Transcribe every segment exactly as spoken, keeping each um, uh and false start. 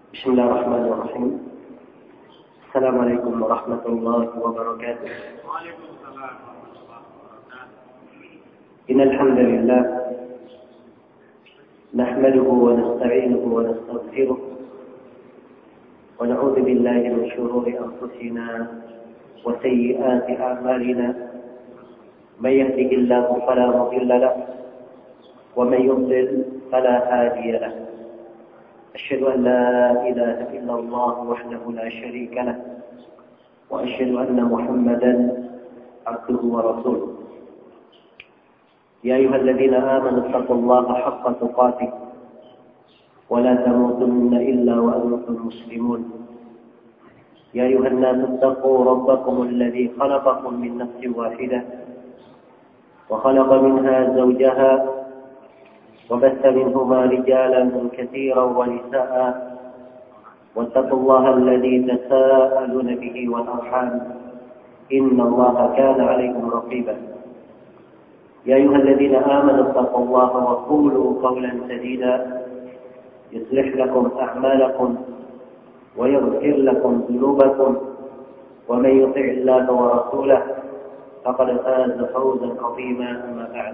بسم الله الرحمن الرحيم. السلام عليكم ورحمة الله وبركاته. وعليكم السلام ورحمة الله وبركاته. إن الحمد لله نحمده ونستعينه ونستغفره ونعوذ بالله من شرور أنفسنا وسيئات أعمالنا. من يهده الله فلا مضل له ومن يضلل فلا هادي له. أشهد أن لا إله إلا الله وحده لا شريك له وأشهد أن محمدا عبده ورسوله. يا أيها الذين آمنوا اتقوا الله حق تقاته ولا تموتن إلا وأنتم مسلمون. يا أيها الناس اتقوا ربكم الذي خلقكم من نفس واحدة وخلق منها زوجها وبث منهما رجالا كثيرا ونساء واتقوا الله الذي تساءلون به والأرحام إن الله كان عليكم رقيبا. يا أيها الذين آمنوا اتقوا الله وقولوا قولا سديدا يصلح لكم أعمالكم ويغفر لكم ذنوبكم ومن يطع الله ورسوله فقد فاز فوزا عظيما. أما بعد،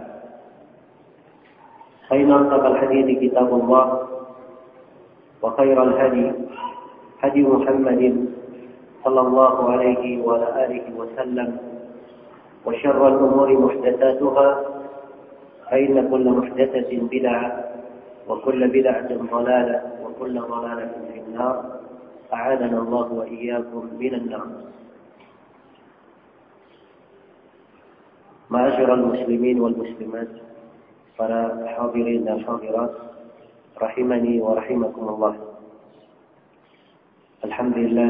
فإن أصدق الحديث كتاب الله وخير الهدي هدي محمد صلى الله عليه وعلى آله وسلم وشر الأمور محدثاتها فإن كل محدثة بدعة وكل بدعة ضلالة وكل ضلالة في النار. أعاذنا الله وإياكم من النار. معاشر المسلمين والmuslimat, para hadirin dan hadirat rahimani wa rahimakumullah. Alhamdulillah,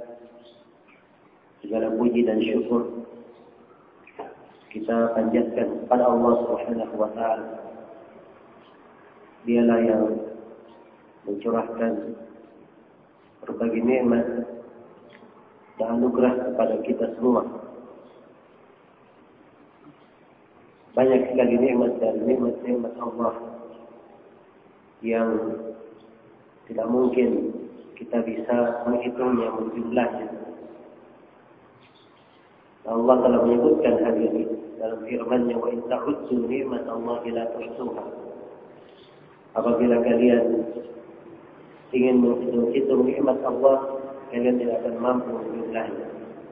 segala puji dan syukur kita panjatkan kepada Allah Subhanahu wa taala. Dialah yang mencurahkan berbagai nikmat dan anugerah kepada kita semua. Banyak sekali nikmat dan nikmat-nikmat Allah yang tidak mungkin kita bisa menghitungnya, menjumlahnya. Allah telah menyebutkan hal ini dalam firman-Nya, wa in ta'uddu ni'matallahi la tuhsuha. Apabila kalian ingin menghitung nikmat Allah, kalian tidak akan mampu menjumlahnya.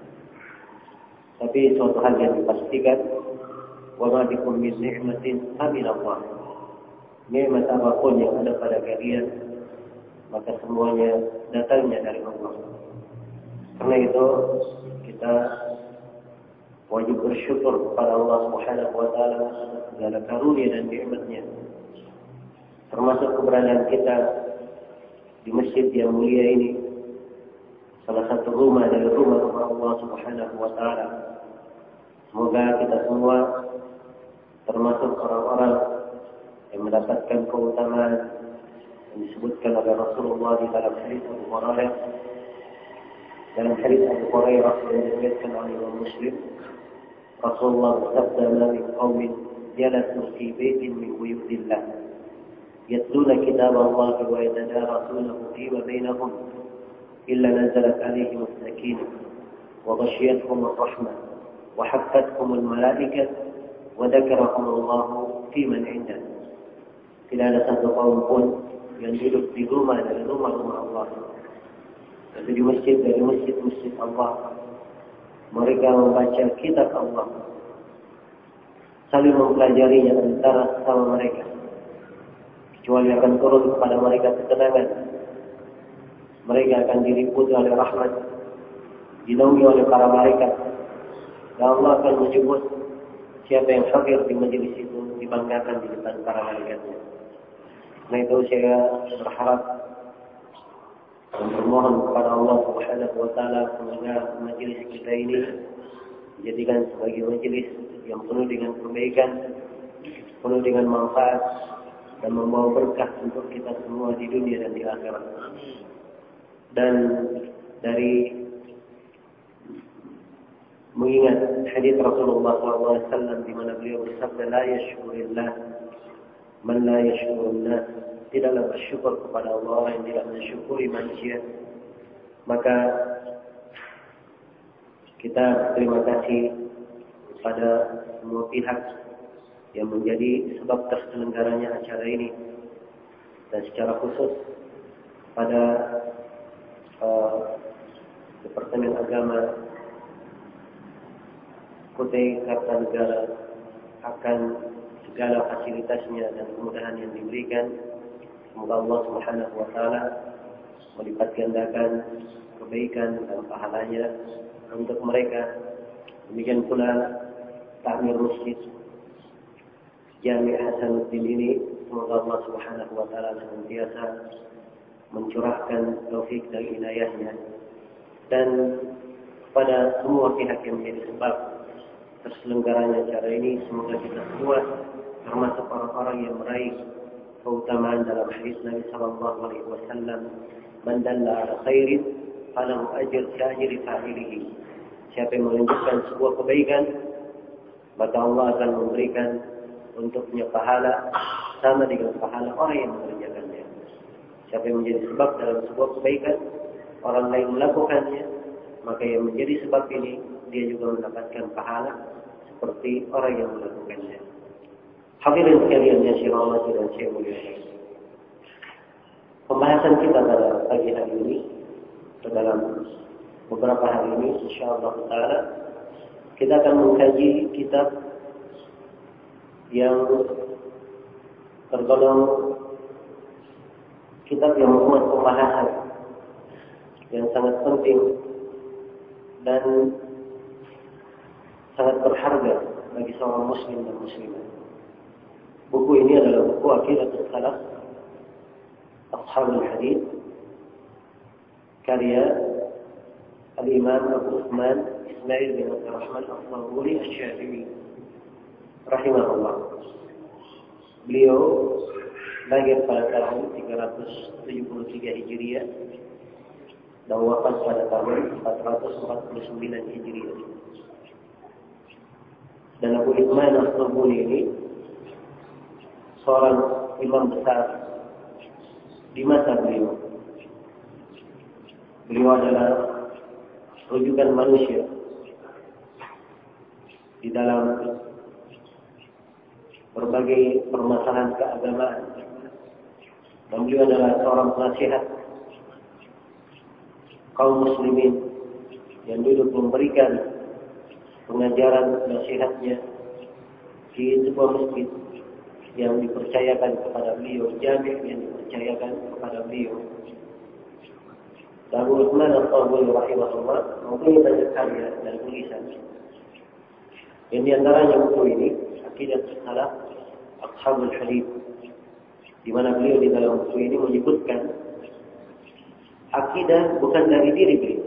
Tapi suatu hal yang dipastikan, wa ma bikum min ni'matin famin Allah. Nikmat apapun yang ada pada kalian, maka semuanya datangnya dari Allah. Karena itu kita wajib bersyukur kepada Allah Subhanahu wa taala atas segala karunia dan nikmat-Nya. Termasuk keberadaan kita di masjid yang mulia ini, salah satu rumah dari rumah-rumah Allah Subhanahu wa taala. Semoga kita semua termasuk orang-orang yang mendapatkan keutamaan yang disebutkan oleh Rasulullah di dalam hadis Abu Hurairah. Dalam hadis Abu Hurairah yang diriwayatkan oleh Imam Muslim, Rasulullah bersabda, "Ma min qaumin jalasu fi baitin min buyutillah yatluna kitab Allah wa yatadarasunahu fima bainahum illa nazalat alaihim as-sakinah wa ghashiyatuhum ar-rahmah wa haffathum al-malaikah wa dzakarahum Allah fi man 'indah." Tidak ada satu kaum pun yang duduk di rumah dari rumah-rumah Allah, atau di masjid dari masjid-masjid Allah, mereka membaca kitab Allah, saling mempelajarinya antara sesama mereka, kecuali akan turun kepada mereka ketenangan. Mereka akan diliputi oleh rahmat, dinaungi oleh para malaikat, dan Allah akan menyebut siapa yang hadir di majelis itu dibanggakan di depan para malaikatnya. Nah, itu saya berharap dan bermohon kepada Allah Subhanahu wa taala semoga majelis kita ini dijadikan sebagai majelis yang penuh dengan kebaikan, penuh dengan manfaat, dan membawa berkah untuk kita semua di dunia dan di akhirat. Dan dari mengingat hadis Rasulullah sallallahu alaihi wasallam di mana beliau bersabda, la yashkurillah man la yashkurun nas tidaklah bersyukur kepada Allah, yang tidak mensyukuri manusia. Maka kita berterima kasih pada semua pihak yang menjadi sebab terselenggaranya acara ini, dan secara khusus pada uh, Departemen Agama Kutai Kartanegara akan segala fasilitasnya dan kemudahan yang diberikan. Semoga Allah Subhanahu wa taala melipat gandakan kebaikan dan pahalanya untuk mereka. Demikian pula Takmir Masjid Jami' Hasanuddin ini, semoga Allah Subhanahu wa taala senantiasa mencurahkan taufik dan inayahnya, dan pada semua pihak yang menjadi sebab terselenggaranya acara ini, semoga kita semua termasuk orang-orang yang meraih keutamaan dalam hadis Nabi sallallahu alaihi wasallam, man dalla ala khairin falahu ajr ka'ajri fa'ilihi. Siapa yang menunjukkan sebuah kebaikan, maka Allah akan memberikan untuknya pahala sama dengan pahala orang yang mengerjakannya. Siapa yang menjadi sebab dalam sebuah kebaikan, orang lain melakukannya, maka yang menjadi sebab ini dia juga mendapatkan pahala seperti orang yang melakukannya. Hadirin sekalian yang saya hormati dan saya muliakan, pembahasan kita pada pagi hari ini, dalam beberapa hari ini, insyaallah taala kita akan mengkaji kitab yang tergolong kitab yang memuat pembahasan yang sangat penting dan sangat berharga bagi seorang muslim dan muslimah. Buku ini adalah buku Aqidatus Salaf Ashabul Hadits karya Al-Imam Abu Uthman Ismail bin Abdurrahman As-Sabuni Asy-Syafi'i rahimahullah. Beliau lahir pada tahun tiga ratus tujuh puluh tiga Hijriah dan wafat pada tahun empat ratus empat puluh sembilan Hijriah. Dan Abu Uthman As-Sabuni ini seorang imam besar di masa beliau. Beliau adalah rujukan manusia di dalam berbagai permasalahan keagamaan, dan beliau adalah seorang penasihat kaum muslimin yang dulu memberikan pengajaran nasihatnya di sebuah masjid yang dipercayakan kepada beliau, jami' yang dipercayakan kepada beliau. Abu Uthman As-Sabuni rahimahullah mempunyai banyak karya dan tulisan. Yang diantaranya buku ini, Aqidatus Salaf Ashabul Hadits, di mana beliau di dalam buku ini menyebutkan akidah bukan dari diri beliau.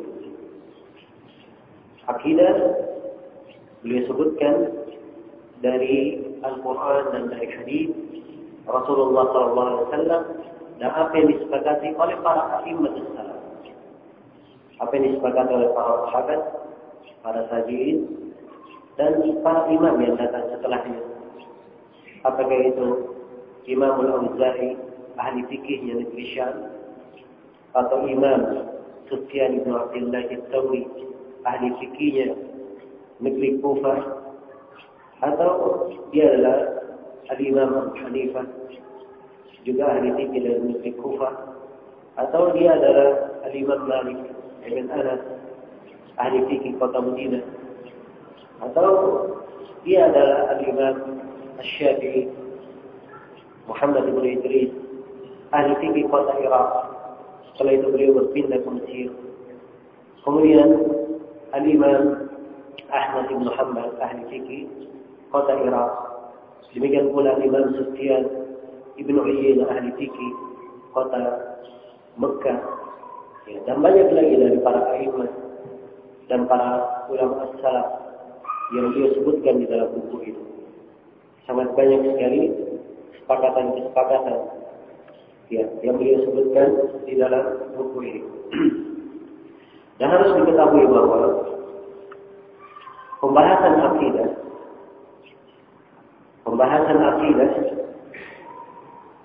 Akidah beliau sebutkan dari Al-Quran dan dari hadis Rasulullah sallallahu alaihi wasallam, dan apa yang disepakati oleh para a'immatus salaf, apa yang disepakati oleh para sahabat, para tabi'in, dan para imam yang datang setelahnya. Apakah itu Imam Al-Auza'i, ahli fikihnya negeri Syam, atau Imam Sufyan bin Abdullah Ats-Tsauri, ahli fikihnya negeri Kufah, atau dia adalah Al-Imam Abu Hanifah, juga ahli fikih dari negeri Kufah, atau dia adalah Al-Imam Malik Ibn Anas, ahli fikih kota Madinah, atau dia adalah Al-Imam Asy-Syafi'i Muhammad bin Idris, ahli fikih kota Irak. Setelah itu beliau berpindah ke Mesir. Kemudian Al-Imam Ahmad bin Hanbal, ahli fikih kota Irak. Demikian pula Imam Sufyan Ibn Uyainah, ahli fikih kota Mekah. Ya, dan banyak lagi dari para a'imah dan para ulama as-salaf yang dia sebutkan di dalam buku itu. Sangat banyak sekali kesepakatan-kesepakatan ya, yang beliau sebutkan di dalam buku ini. Dan harus diketahui bahwa pembahasan akidah, pembahasan akidah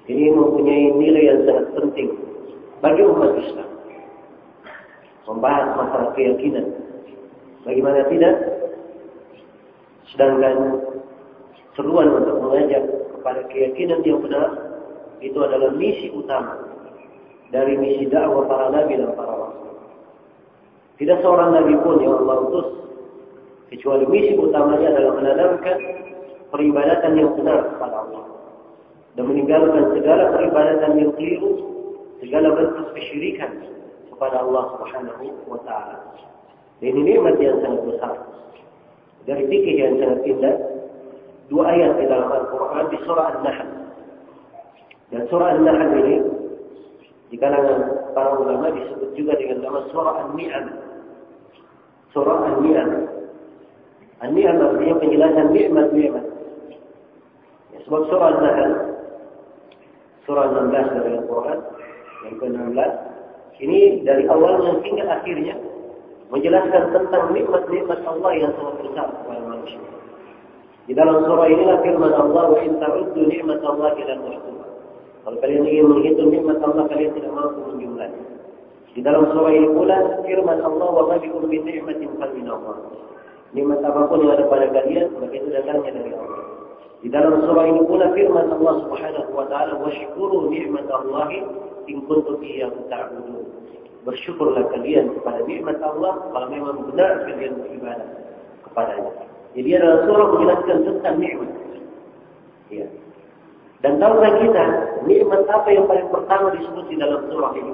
Ini mempunyai nilai yang sangat penting bagi umat Islam. Membahas masalah keyakinan. Bagaimana tidak? Sedangkan seruan untuk mengajak kepada keyakinan yang benar itu adalah misi utama dari misi dakwah para nabi dan para rasul. Tidak seorang nabi pun yang Allah utus kecuali misi utamanya adalah menanamkan peribadatan yang benar kepada Allah dan meninggalkan segala peribadatan yang keliru, segala bentuk kesyirikan kepada Allah Subhanahu wa taala. Ini nikmat yang sangat besar. Dari fikih yang sangat indah, dua ayat di dalam Al-Quran di surah An-Nahl. Dan surah An-Nahl ini di kalangan para ulama disebut juga dengan nama surah An-Ni'am. Surah An-Ni'am. An-Ni'am artinya penjelasan nikmat-nikmat. Ya, sebab surah An-Nahl, surah enam belas dari Al-Quran, yang ke enam belas, ini dari awalnya hingga akhirnya menjelaskan tentang nikmat-nikmat Allah yang sangat besar kepada manusia. Di dalam surah inilah firman Allah, "Wa in ta'uddu ni'matallahi la tuhsuha." Kalau kalian ingin menghitung nikmat Allah, kalian tidak mampu menjumlahnya. Di dalam surah ini pula firman Allah, "Wa ma bikum min ni'matin famin Allah." Nikmat apapun yang ada pada kalian, maka itu datangnya dari Allah. Di dalam surah ini pula firman Allah Subhanahu wa taala, "Washkuru ni'matallahi in kuntum iyyahu ta'budun." Bersyukurlah kalian kepada nikmat Allah kalau memang benar kalian beribadah kepadanya. Jadi adalah surah menjelaskan tentang nikmat. Ya. Dan tahukah kita nikmat apa yang paling pertama disebut di dalam surah ini?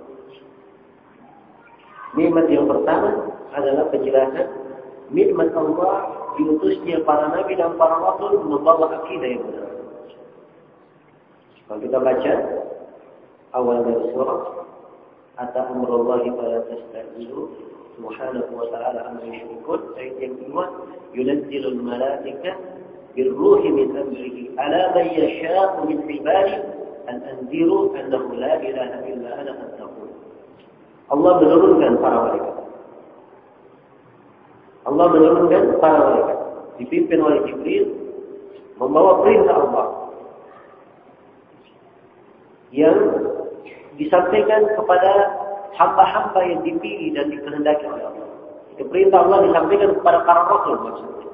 Nikmat yang pertama adalah penjelasan nikmat Allah diutusnya para nabi dan para rasul membawa akidah yang benar. Kalau kita baca awal dari surah, Ata amrullahi fala tastajilu subhanahu wa ta'ala amma yushrikun. Ayat yang kedua, yunazzilul malaika birruhi min amrihi ala man yasha'u min ibadihi an anziru annahu la ilaha illa ana fattaqun. Allah menurunkan para malaikat. Allah menurunkan para malaikat dipimpin oleh Jibril membawa perintah Allah yang disampaikan kepada hamba-hamba yang dipilih dan dikehendaki oleh Allah. Itu perintah Allah disampaikan kepada para rasul maksudnya.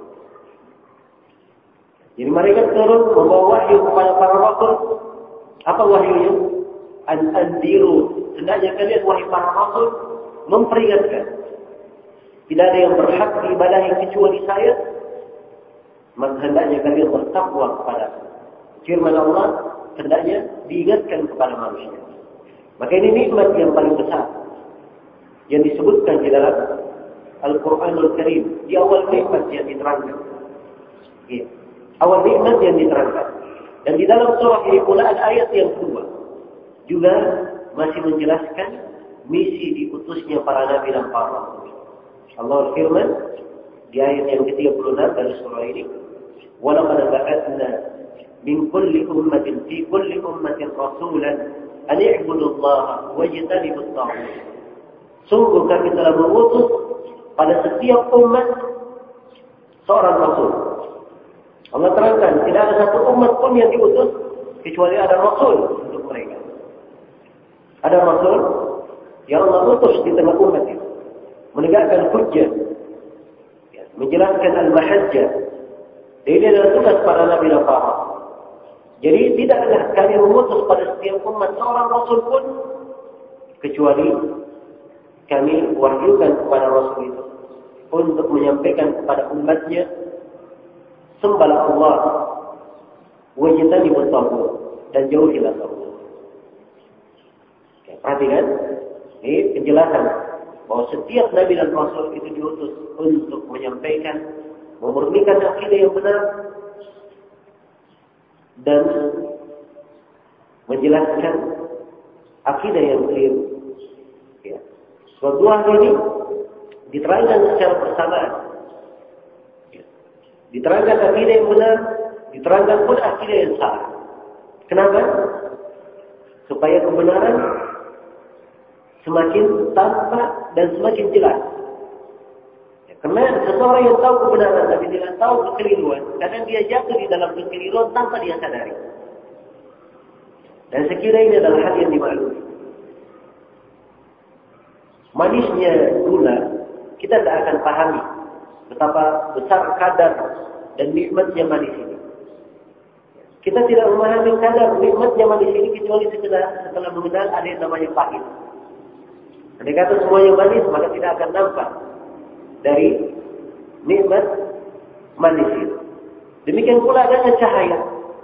Jadi mereka turun membawa wahyu kepada para rasul. Apa wahyunya? An anziru. Hendaknya kalian wahai para rasul memperingatkan. Tidak ada yang berhak diibadahi kecuali saya. Maka hendaknya kalian bertakwa kepada firman Allah, hendaknya diingatkan kepada manusia. Maka ini nikmat yang paling besar yang disebutkan di dalam Al-Quranul Karim. Di awal nikmat yang diterangkan. Ya. Awal nikmat yang diterangkan. Dan di dalam surah ini pula ada ayat yang kedua. Juga masih menjelaskan misi diutusnya para nabi dan para rasul. Allah firman di ayat yang ke tiga puluh enam dari surah ini, "Wa laqad ba'athna min kulli ummatin fi kulli ummatin rasulan an i'budu Allah wajtanibu at-taghut." Sungguh kami telah mengutus pada setiap umat seorang rasul. Allah terangkan, tidak ada satu umat pun yang diutus kecuali ada rasul untuk mereka. Ada rasul yang Allah utus di tengah umat itu, menegakkan hujjah, ya, menjelaskan al-mahajjah. Ini adalah tugas para nabi dan para rasul. Jadi tidaklah kami mengutus pada setiap umat seorang rasul pun kecuali kami wahyukan kepada rasul itu untuk menyampaikan kepada umatnya, sembahlah Allah, wajtanibut taghut, dan jauhilah taghut. Perhatikan, ini penjelasan bahwa setiap nabi dan rasul itu diutus untuk menyampaikan, memurnikan akidah yang benar dan menjelaskan akidah yang keliru. Ya. Sebab dua hal ini diterangkan secara bersamaan. Ya. Diterangkan akidah yang benar, diterangkan pun akidah yang salah. Kenapa? Supaya kebenaran semakin tampak dan semakin jelas. Ya, karena seseorang yang tahu kebenaran tapi tidak tahu kekeliruan, kadang dia jatuh di dalam kekeliruan tanpa dia sadari. Dan sekira ini adalah hal yang dimaklumi. Manisnya gula, kita tidak akan pahami betapa besar kadar dan nikmatnya manis ini. Kita tidak memahami kadar nikmatnya manis ini kecuali setelah, setelah mengenal ada yang namanya pahit. Andai kata semuanya manis, maka tidak akan nampak dari nikmat manis itu. Demikian pula adanya cahaya.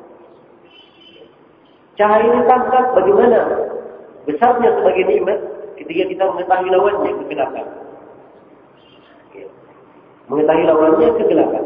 Cahaya ini tampak bagaimana besarnya sebagai nikmat ketika kita mengetahui lawannya kegelapan. Mengetahui lawannya kegelapan.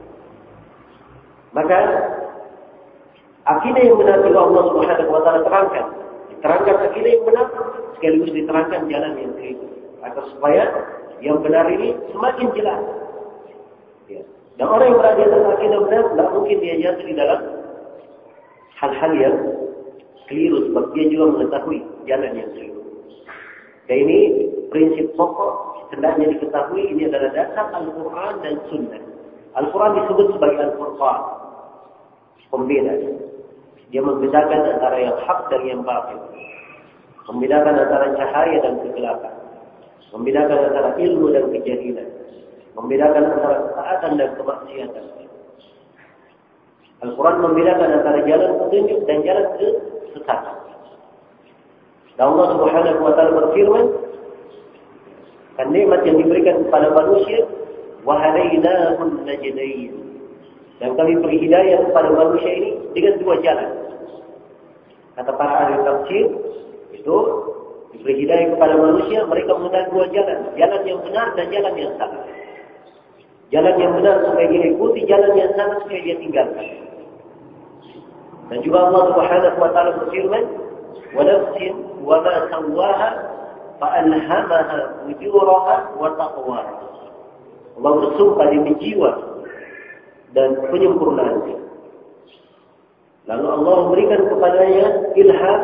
Maka akidah yang benar juga Allah Subhanahu wa taala terangkan. Diterangkan akidah yang benar sekaligus diterangkan jalan yang keliru. Agar supaya yang benar ini semakin jelas. Ya. Dan orang yang berada di atas akidah benar tidak mungkin dia jatuh di dalam hal-hal yang keliru sebab dia juga mengetahui jalan yang keliru. Dan ini prinsip pokok hendaknya diketahui, ini adalah dasar Al-Quran dan Sunnah. Al-Quran disebut sebagai Al-Furqan, pembeda. Dia membedakan antara yang hak dan yang batil, membedakan antara cahaya dan kegelapan, membedakan antara ilmu dan kejahilan, membedakan antara ketaatan dan kemaksiatan. Al-Quran membedakan antara jalan petunjuk dan jalan kesesatan. Dan Allah Subhanahu wa taala berfirman, kan nikmat yang diberikan kepada manusia, wa hadainahun najdain. Dan kami beri hidayah kepada manusia ini dengan dua jalan. Kata para ahli tafsir, itu diberi hidayah kepada manusia, mereka mengenal dua jalan, jalan yang benar dan jalan yang salah. Jalan yang benar supaya dia ikuti, jalan yang salah supaya dia tinggalkan. Dan juga Allah Subhanahu wa taala berfirman, wa nafsin wa ma sawwaha fa alhamaha fujuraha wa taqwaha. Allah bersumpah demi jiwa dan penyempurnaannya. Lalu Allah memberikan kepadanya ilham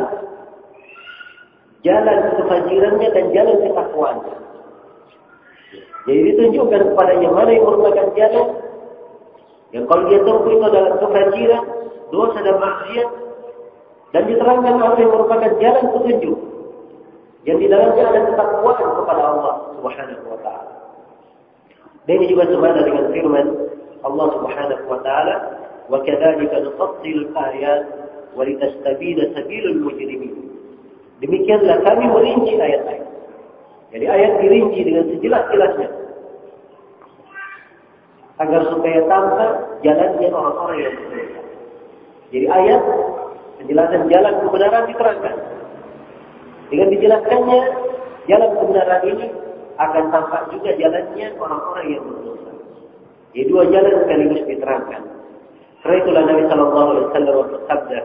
jalan kefajirannya dan jalan ketakwaannya. Jadi ditunjukkan kepadanya mana yang merupakan jalan yang kalau dia tempuh itu adalah kefajiran, dosa dan maksiat, dan diterangkan apa yang merupakan jalan petunjuk yang di dalamnya ada ketakwaan kepada Allah Subhanahu wa taala. Dan ini juga sebanding dengan firman Allah Subhanahu wa taala, "Wa kadzalika nufassilu al-ayat wa litastabina sabilul mujrimin." Demikianlah kami merinci ayat-ayat. Jadi ayat dirinci dengan sejelas-jelasnya agar supaya tampak jalannya orang-orang yang berdosa. Jadi ayat penjelasan jalan kebenaran diterangkan. Dengan dijelaskannya jalan kebenaran ini akan tampak juga jalannya orang-orang yang berdosa. Jadi dua jalan sekaligus diterangkan. Karena itulah Nabi Sallallahu Alaihi Wasallam bersabda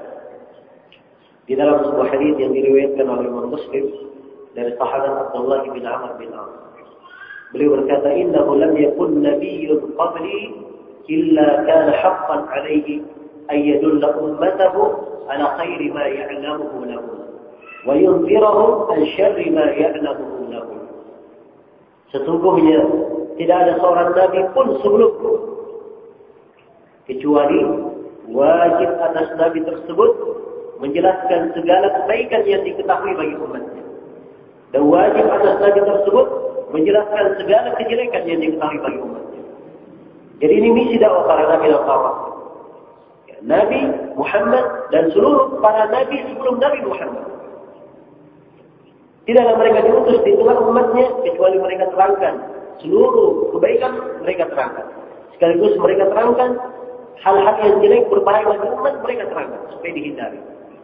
di dalam sebuah hadis yang diriwayatkan oleh Imam Muslim dari sahabat Abdullah bin Amr bin As. Beliau berkata, "Innahu lam yakun nabiyyun qabli illa kana haqqan 'alaihi an yadulla ummatahu ala khairi ma ya'lamuhu lahum wa yunzirahum an syarri ma ya'lamuhu lahum." Sesungguhnya tidak ada seorang nabi pun sebelumku kecuali wajib atas nabi tersebut menjelaskan segala kebaikan yang diketahui bagi umatnya, dan wajib atas nabi tersebut menjelaskan segala kejelekan yang diketahui bagi umatnya. Jadi ini misi dakwah para nabi dan para rasul. Nabi Muhammad dan seluruh para nabi sebelum Nabi Muhammad. Tidaklah mereka diutus di tengah umatnya kecuali mereka terangkan seluruh kebaikan, mereka terangkan. Sekaligus mereka terangkan hal-hal yang jelek berbahaya bagi umat, mereka terangkan supaya dihindari.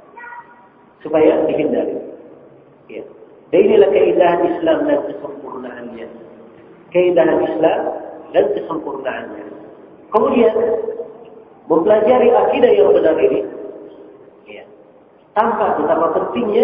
Supaya dihindari. Ya. Dan inilah keindahan Islam dan kesempurnaannya. Keindahan Islam dan kesempurnaannya. Kemudian mempelajari akidah yang benar ini, ya, tampak betapa pentingnya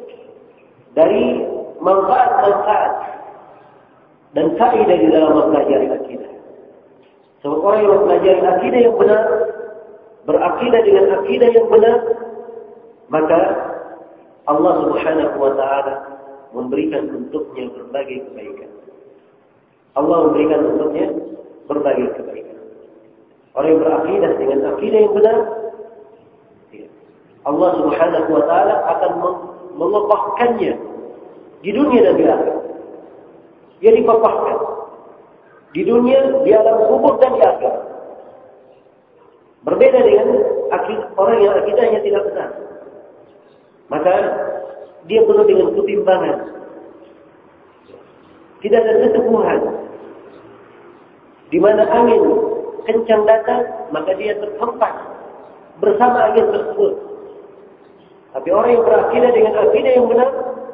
dari manfaat-manfaat dan kaidah di dalam mempelajari akidah. Sebab orang yang mempelajari akidah yang benar, berakidah dengan akidah yang benar, maka Allah Subhanahu wa taala memberikan untuknya berbagai kebaikan. Allah memberikan untuknya berbagai kebaikan. Orang yang berakidah dengan akidah yang benar, ya, Allah Subhanahu wa taala akan mengokohkannya di dunia dan di akhirat. Dia dikokohkan di dunia, di alam kubur dan di akhirat. Berbeda dengan orang yang akidahnya tidak benar. Maka dia penuh dengan ketimpangan. Tidak ada keteguhan. Di mana angin kencang datang, maka dia terhempas bersama angin tersebut. Tapi orang yang berakidah dengan akidah yang benar,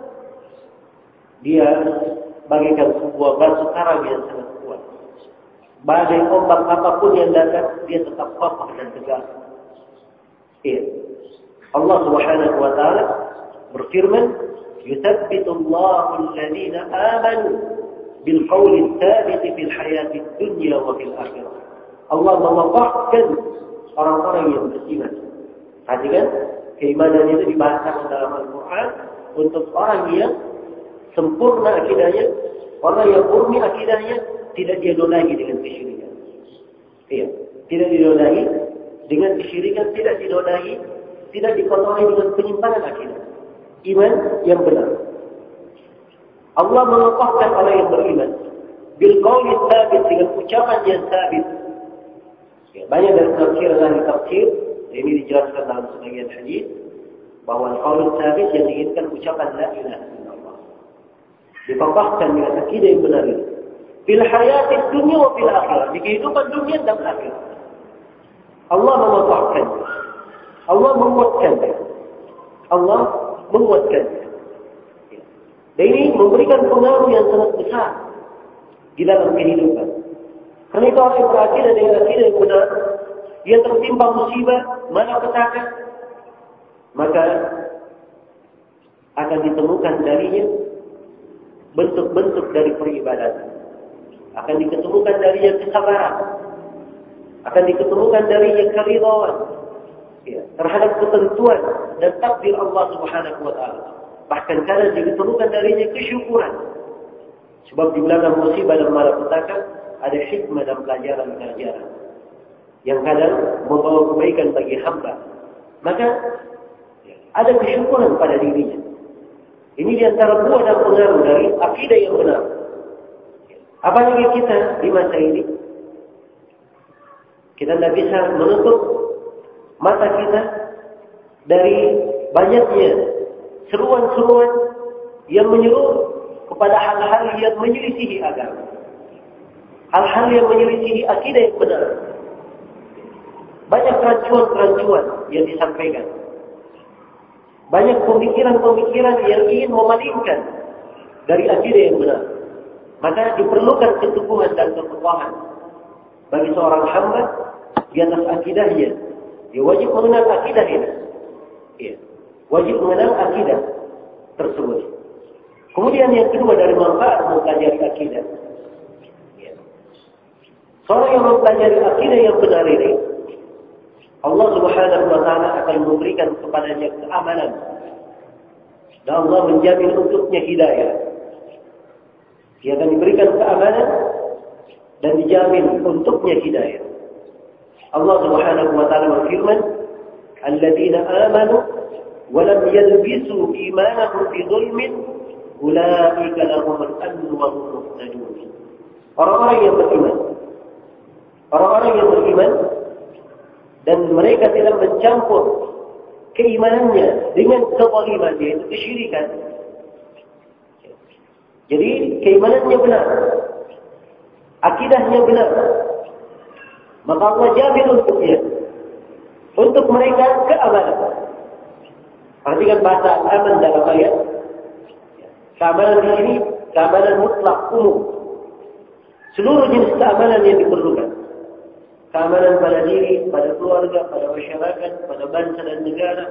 dia bagaikan sebuah batu karang yang sangat kuat. Badai ombak apapun yang datang, dia tetap kokoh dan tegar. Iya. Allah Subhanahu wa taala berfirman, "Yuthabbitu Allahu alladhina amanu bil qawli tsabit fil hayati dunya wa fil akhirah." Allah mengokohkan orang-orang yang beriman. Perhatikan, keimanan itu dibahasakan dalam Al-Quran untuk orang yang sempurna akidahnya, orang yang murni akidahnya, tidak didodai dengan kesyirikan. Iya, tidak didodai dengan kesyirikan, tidak didodai, tidak dikotori dengan penyimpangan akidah. Iman yang benar. Allah mengokohkan orang yang beriman bil qauli tsabit, dengan ucapan yang sabit. Ya, banyak dari tafsir ahli tafsir ini dijelaskan dalam sebagian hadis bahwa qaul tsabit yang diinginkan ucapan la ilaha illallah. Dikokohkan dengan akidah yang benar itu. Fil hayati dunya wa fil akhirah, di kehidupan dunia dan akhirat. Allah mengokohkan. Allah menguatkan. Allah menguatkan. Dan ini memberikan pengaruh yang sangat besar di dalam kehidupan. Karena itu orang yang berakidah dengan akidah yang benar, dia tertimpa musibah, malapetaka, maka akan ditemukan darinya bentuk-bentuk dari peribadatan. Akan diketemukan darinya kesabaran. Akan diketemukan darinya keridhaan, ya, terhadap ketentuan dan takdir Allah Subhanahu wa taala. Bahkan kadang diketemukan darinya kesyukuran. Sebab di belakang musibah dan malapetaka ada hikmah dan pelajaran-pelajaran yang kadang membawa kebaikan bagi hamba. Maka ada kesyukuran pada dirinya. Ini di antara buah dan pengaruh dari akidah yang benar. Apalagi kita di masa ini, kita tidak bisa menutup mata kita dari banyaknya seruan-seruan yang menyuruh kepada hal-hal yang menyelisihi agama. Hal-hal yang menyelisihi akidah yang benar. Banyak kerancuan-kerancuan yang disampaikan. Banyak pemikiran-pemikiran yang ingin memalingkan dari akidah yang benar. Maka diperlukan keteguhan dan kekokohan bagi seorang hamba di atas akidahnya. Dia wajib mengenal akidah ini. Ya. Wajib mengenal akidah tersebut. Kemudian yang kedua dari manfaat mempelajari akidah. Ya. Seorang yang mempelajari akidah yang benar ini, Allah Subhanahu wa taala akan memberikan kepadanya keamanan. Dan Allah menjamin untuknya hidayah. Dia akan diberikan keamanan dan dijamin untuknya hidayah. Allah Subhanahu wa taala berfirman, "Alladzina amanu wa lam yalbisu imanahum bi dhulmin, ulaika lahumul amn wa hum muhtadun." Orang-orang yang beriman. Orang-orang yang beriman dan mereka tidak mencampur keimanannya dengan kezaliman, yaitu kesyirikan. Jadi keimanannya benar, akidahnya benar, maka Allah jamin untuknya, untuk mereka keamanan. Perhatikan bahasa aman dalam ayat. Keamanan di sini keamanan mutlak umum, seluruh jenis keamanan yang diperlukan. Keamanan pada diri, pada keluarga, pada masyarakat, pada bangsa dan negara.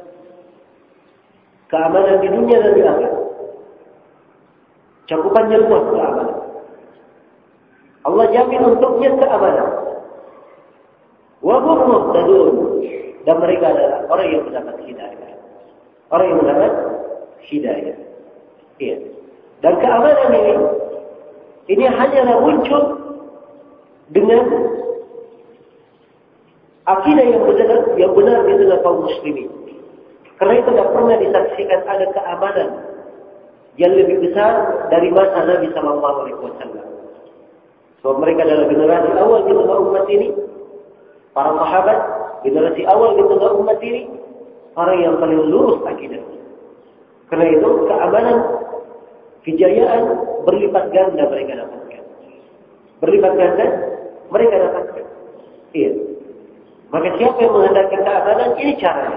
Keamanan di dunia dan di akhirat. Cakupannya luas keamanan. Allah jamin untuknya keamanan. Wa hum muhtadun, dan mereka adalah orang yang mendapat hidayah. Orang yang mendapat hidayah. Iya. Dan keamanan ini ini hanyalah muncul dengan akidah yang benar, yang benar di tengah kaum muslimin. Karena itu tidak pernah disaksikan ada keamanan yang lebih besar dari masa Nabi Sallallahu Alaihi Wasallam. Sebab mereka adalah generasi awal di tengah umat ini, para sahabat, generasi awal di tengah umat ini, orang yang paling lurus akidah. Karena itu keamanan, kejayaan berlipat ganda mereka dapatkan. Berlipat ganda mereka dapatkan. Iya. Maka siapa yang menghendaki keamanan, ini caranya.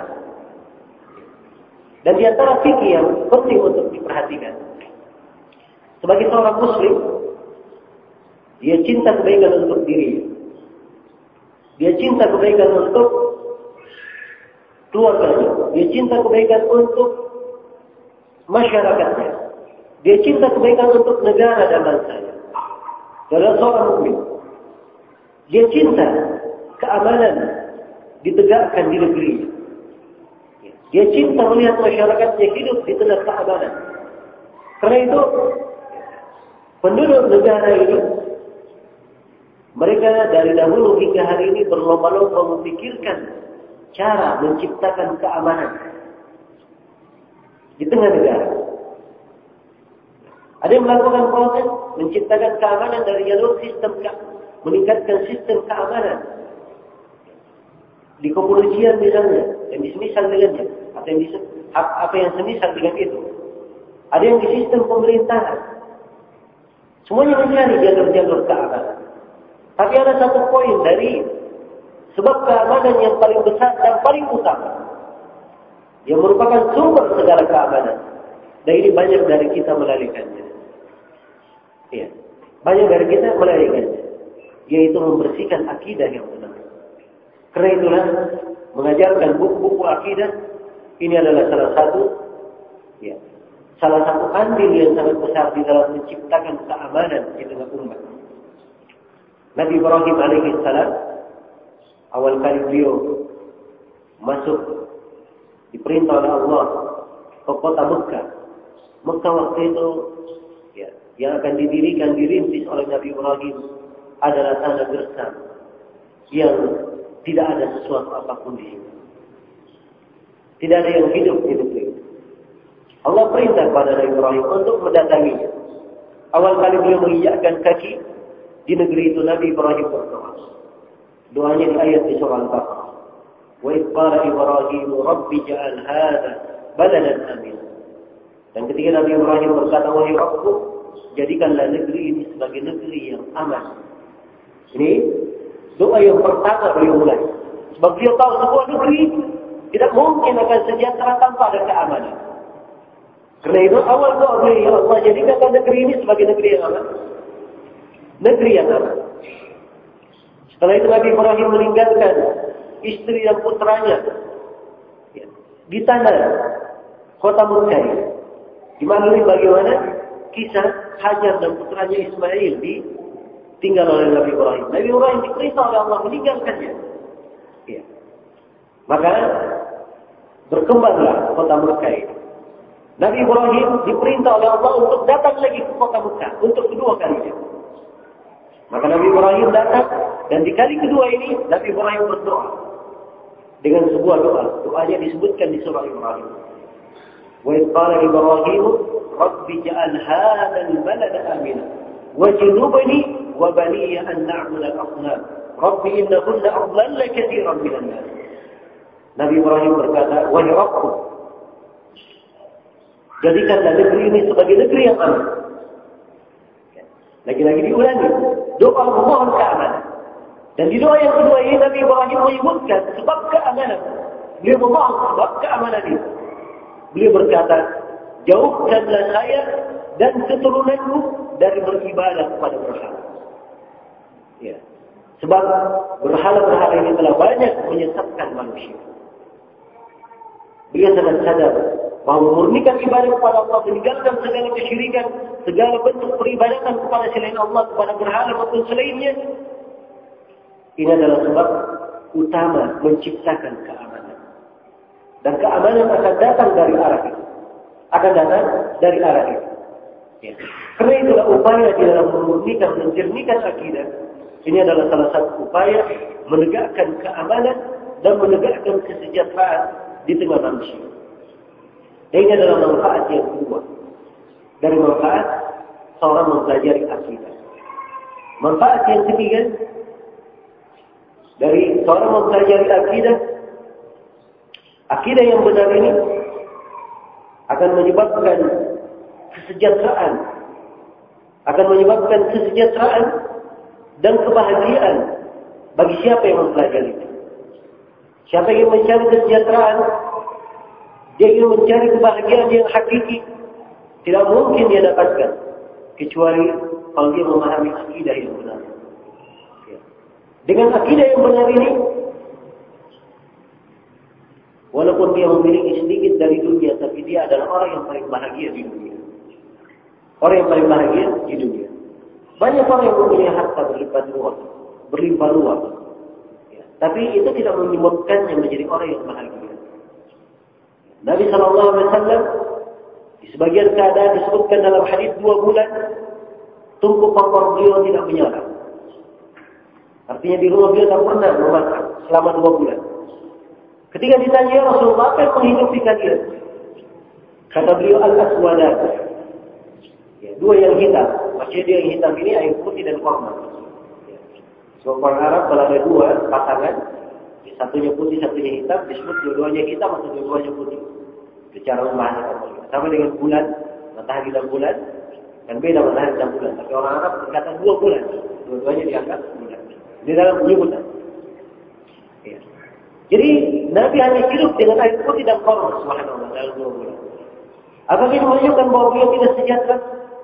Dan di antara fikih yang penting untuk diperhatikan, sebagai seorang muslim, dia cinta kebaikan untuk dirinya. Dia cinta kebaikan untuk keluarganya. Dia cinta kebaikan untuk masyarakatnya. Dia cinta kebaikan untuk negara dan bangsanya. Dalam seorang mukmin, dia cinta keamanan ditegakkan di negerinya. Dia cinta melihat masyarakatnya hidup di tengah keamanan. Karena itu, penduduk negara ini, mereka dari dahulu hingga hari ini berlomba-lomba memikirkan cara menciptakan keamanan di tengah negara. Ada yang melakukan proses menciptakan keamanan dari jalur sistem, meningkatkan sistem keamanan di kepolisian misalnya, yang disemisal dengannya, atau yang dis, apa yang semisal dengan itu. Ada yang di sistem pemerintahan. Semuanya mencari jalur-jalur keamanan. Tapi ada satu poin dari sebab keamanan yang paling besar dan paling utama, yang merupakan sumber segala keamanan. Dan ini banyak dari kita melalaikannya. Ya, banyak dari kita melalaikannya, yaitu membersihkan akidah yang benar. Karena itulah mengajarkan buku-buku akidah ini adalah salah satu, ya, salah satu andil yang sangat besar di dalam menciptakan keamanan di tengah umat. Nabi Ibrahim alaihissalam awal kali beliau masuk diperintah oleh Allah ke kota Mekah. Mekah waktu itu, ya, yang akan didirikan, dirintis oleh Nabi Ibrahim adalah tanah gersam yang tidak ada sesuatu apapun di situ. Tidak ada yang hidup di negeri itu. Allah perintah kepada Nabi Ibrahim untuk mendatanginya. Awal kali beliau menginjakkan kaki di negeri itu, Nabi Ibrahim berdoa. Doanya di ayat di surah Al-Baqarah. Wa idh qala Ibrahim Rabbi ja'al hadha baladan amina. Dan ketika Nabi Ibrahim berkata, wahai Rabbku, jadikanlah negeri ini sebagai negeri yang aman. Ini doa yang pertama beliau mulai. Sebab beliau tahu sebuah negeri tidak mungkin akan sejahtera tanpa ada keamanan. Karena itu awal doa beliau, ya Allah, jadikan negeri ini sebagai negeri yang aman. Negeri yang aman. Setelah itu Nabi Ibrahim meninggalkan istri dan putranya, ya, di tanah kota Mekah. Dimaklumi bagaimana kisah Hajar dan putranya Ismail ditinggal oleh Nabi Ibrahim. Nabi Ibrahim diperintah oleh Allah meninggalkannya. Ya. Maka berkembanglah kota Mekah ini. Nabi Ibrahim diperintah oleh Allah untuk datang lagi ke kota Mekah untuk kedua kalinya. Maka Nabi Ibrahim datang, dan di kali kedua ini Nabi Ibrahim berdoa dengan sebuah doa. Doanya disebutkan di surah Ibrahim. Wa idh qala Ibrahim Rabbi ja'al hadzal balada amina wajnubni wa baniya an na'budu al-asnam Rabbi innahunna adlalna katsiran minan nas. Nabi Ibrahim berkata, wahai Rabbku, jadikanlah negeri ini sebagai negeri yang aman. Lagi-lagi diulangi, doa memohon keamanan. Dan di doa yang kedua ini Nabi Ibrahim menyebutkan sebab keamanan. Beliau memohon sebab keamanan itu. Beliau berkata, jauhkanlah saya dan keturunanku dari beribadah kepada berhala. Ya. Sebab berhala-berhala ini telah banyak menyesatkan manusia. Beliau sangat sadar bahwa memurnikan ibadah kepada Allah, meninggalkan segala kesyirikan, segala bentuk peribadatan kepada selain Allah, kepada berhala maupun selainnya, ini adalah sebab utama menciptakan keamanan. Dan keamanan akan datang dari arah itu. Akan datang dari arah itu. Ya. Karena itulah upaya di dalam memurnikan, menjernihkan akidah. Ini adalah salah satu upaya menegakkan keamanan dan menegakkan kesejahteraan di tengah manusia. Dan ini adalah manfaat yang kedua dari manfaat seorang mempelajari akidah. Manfaat yang ketiga dari seorang mempelajari akidah, akidah yang benar ini akan menyebabkan kesejahteraan, akan menyebabkan kesejahteraan dan kebahagiaan bagi siapa yang mempelajari itu. Siapa yang mencari kesejahteraan, dia ingin mencari kebahagiaan yang hakiki, tidak mungkin dia dapatkan kecuali kalau dia memahami akidah yang benar. Dengan akidah yang benar ini, walaupun dia memiliki sedikit dari dunia, tapi dia adalah orang yang paling bahagia di dunia. Orang yang paling bahagia di dunia. Banyak orang yang mempunyai harta berlimpah ruah, berlimpah ruah. Ya. Tapi itu tidak menyebabkannya menjadi orang yang bahagia. Nabi Shallallahu Alaihi Wasallam di sebagian keadaan disebutkan dalam hadis dua bulan tungku kompor beliau tidak menyala. Artinya di rumah beliau tak pernah memasak selama dua bulan. Ketika ditanya, ya Rasulullah, apa yang menghidupi kalian? Kata beliau, al-aswadat. Ya, dua yang hitam. Maksudnya dia yang hitam ini air putih dan kurma. Ya. Sebab orang Arab kalau ada dua pasangan, satunya putih, satunya hitam, disebut dua-duanya hitam atau dua-duanya putih. Secara memahami. Sama dengan bulan, matahari dan bulan, kan beda matahari dan bulan. Tapi orang Arab berkata dua bulan, dua-duanya dianggap bulan. Di dalam penyebutan. Ya. Jadi Nabi hanya hidup dengan air putih dan kurma, subhanallah, dalam dua bulan. Apakah ini menunjukkan bahwa beliau tidak sejahtera?